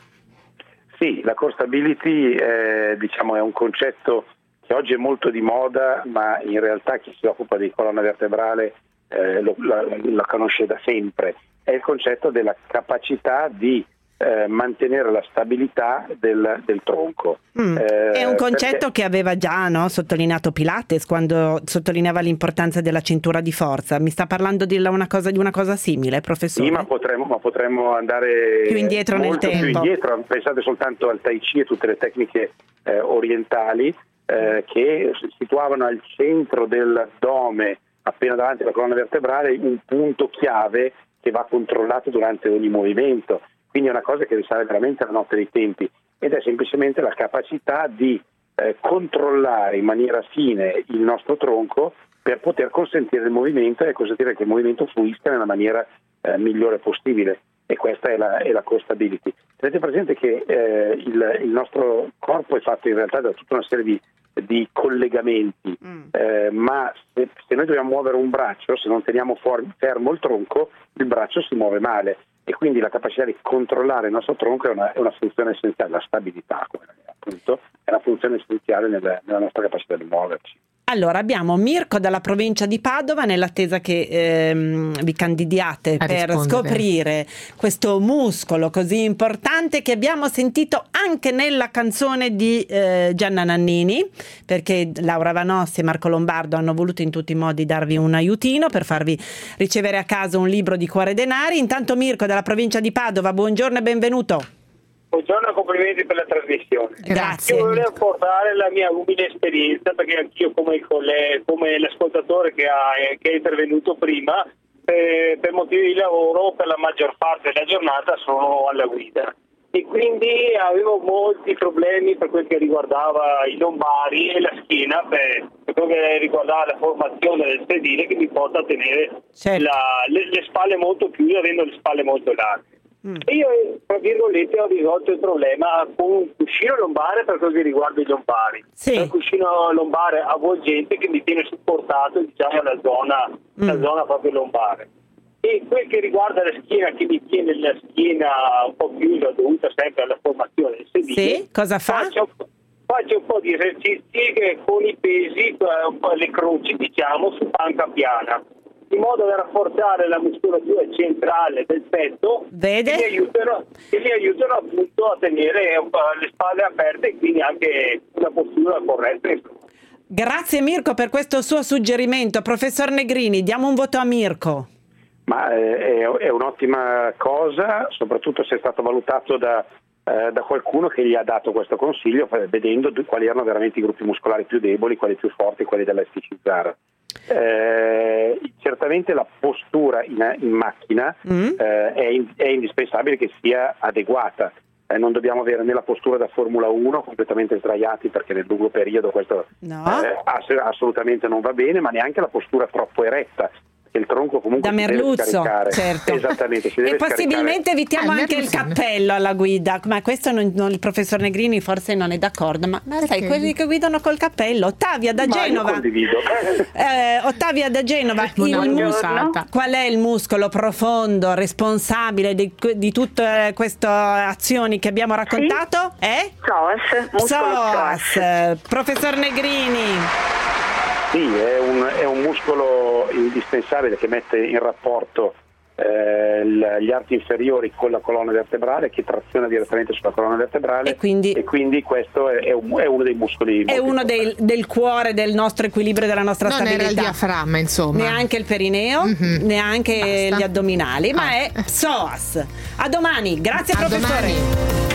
Sì, la core stability eh, diciamo è un concetto che oggi è molto di moda, ma in realtà chi si occupa di colonna vertebrale eh, lo, la, la conosce da sempre. È il concetto della capacità di eh, mantenere la stabilità del, del tronco. Mm. Eh, è un concetto perché... che aveva già no, sottolineato Pilates quando sottolineava l'importanza della cintura di forza. Mi sta parlando di una cosa, di una cosa simile, professore? Sì, ma potremmo, ma potremmo andare più indietro nel tempo. Più indietro. Pensate soltanto al Tai Chi e tutte le tecniche eh, orientali eh, che situavano al centro dell'addome, appena davanti alla colonna vertebrale, un punto chiave che va controllato durante ogni movimento, quindi è una cosa che risale veramente alla notte dei tempi ed è semplicemente la capacità di eh, controllare in maniera fine il nostro tronco per poter consentire il movimento e consentire che il movimento fluisca nella maniera eh, migliore possibile, e questa è la, è la core stability. Tenete presente che eh, il, il nostro corpo è fatto in realtà da tutta una serie di di collegamenti, mm. eh, ma se, se noi dobbiamo muovere un braccio, se non teniamo for- fermo il tronco, il braccio si muove male, e quindi la capacità di controllare il nostro tronco è una, è una funzione essenziale. La stabilità, come appunto, è una funzione essenziale nel, nella nostra capacità di muoverci. Allora, abbiamo Mirko dalla provincia di Padova, nell'attesa che ehm, vi candidiate A per rispondere. scoprire questo muscolo così importante che abbiamo sentito anche nella canzone di eh, Gianna Nannini, perché Laura Vanossi e Marco Lombardo hanno voluto in tutti i modi darvi un aiutino per farvi ricevere a casa un libro di cuore denari. Intanto Mirko dalla provincia di Padova, buongiorno e benvenuto. Buongiorno, complimenti per la trasmissione. Grazie. Io volevo portare la mia umile esperienza, perché anch'io come, il coll- come l'ascoltatore che, ha, che è intervenuto prima, per, per motivi di lavoro per la maggior parte della giornata sono alla guida e quindi avevo molti problemi per quel che riguardava i lombari e la schiena, per, per quello che riguardava la formazione del sedile, che mi porta a tenere certo. la, le, le spalle molto chiuse, avendo le spalle molto larghe. Mm. E io, tra virgolette, ho risolto il problema con un cuscino lombare per quello che riguarda i lombari. Sì. Un cuscino lombare avvolgente che mi tiene supportato, diciamo, la zona, mm. la zona proprio lombare. E quel che riguarda la schiena, che mi tiene la schiena un po' chiusa, dovuta sempre alla formazione del sedile. Sì, cosa fa? Faccio, faccio un po' di esercizi che con i pesi, un po' le croci, diciamo, su panca piana, in modo da rafforzare la muscolatura centrale del petto. Vede? Che mi aiutano, che mi aiutano appunto a tenere un po' le spalle aperte e quindi anche una postura corretta. Grazie Mirko per questo suo suggerimento. Professor Negrini, diamo un voto a Mirko. Ma eh, è, è un'ottima cosa, soprattutto se è stato valutato da, eh, da qualcuno che gli ha dato questo consiglio, vedendo quali erano veramente i gruppi muscolari più deboli, quelli più forti, quelli da elasticizzare. Eh, certamente la postura in, in macchina mm. eh, è, in, è indispensabile che sia adeguata. Eh, non dobbiamo avere né la postura da Formula uno completamente sdraiati, perché nel lungo periodo questo no. eh, ass- assolutamente non va bene, ma neanche la postura troppo eretta, perché il tronco comunque da si deve merluzzo, scaricare. certo. Esattamente, si deve e possibilmente scaricare. evitiamo Ah, anche il merluzzo. cappello alla guida, ma questo non, non- il professor Negrini forse non è d'accordo, ma, ma sai, quelli che guidano col cappello. Ottavia da Ma io Genova. condivido. Eh, Ottavia da Genova, il Buongiorno. mus- qual è il muscolo profondo responsabile di, di tutte queste azioni che abbiamo raccontato? È? Psoas, muscolo Psoas. psoas. Professor Negrini. Sì, è un, è un muscolo indispensabile che mette in rapporto eh, l- gli arti inferiori con la colonna vertebrale, che traziona direttamente sulla colonna vertebrale, E quindi- e quindi questo è, è un- è uno dei muscoli È molto uno importanti. del, del cuore del nostro equilibrio, della nostra Non stabilità. era il diaframma, insomma. Neanche il perineo, Mhm. neanche Basta. gli addominali, ma Ah. è psoas. A domani, grazie A professore. domani.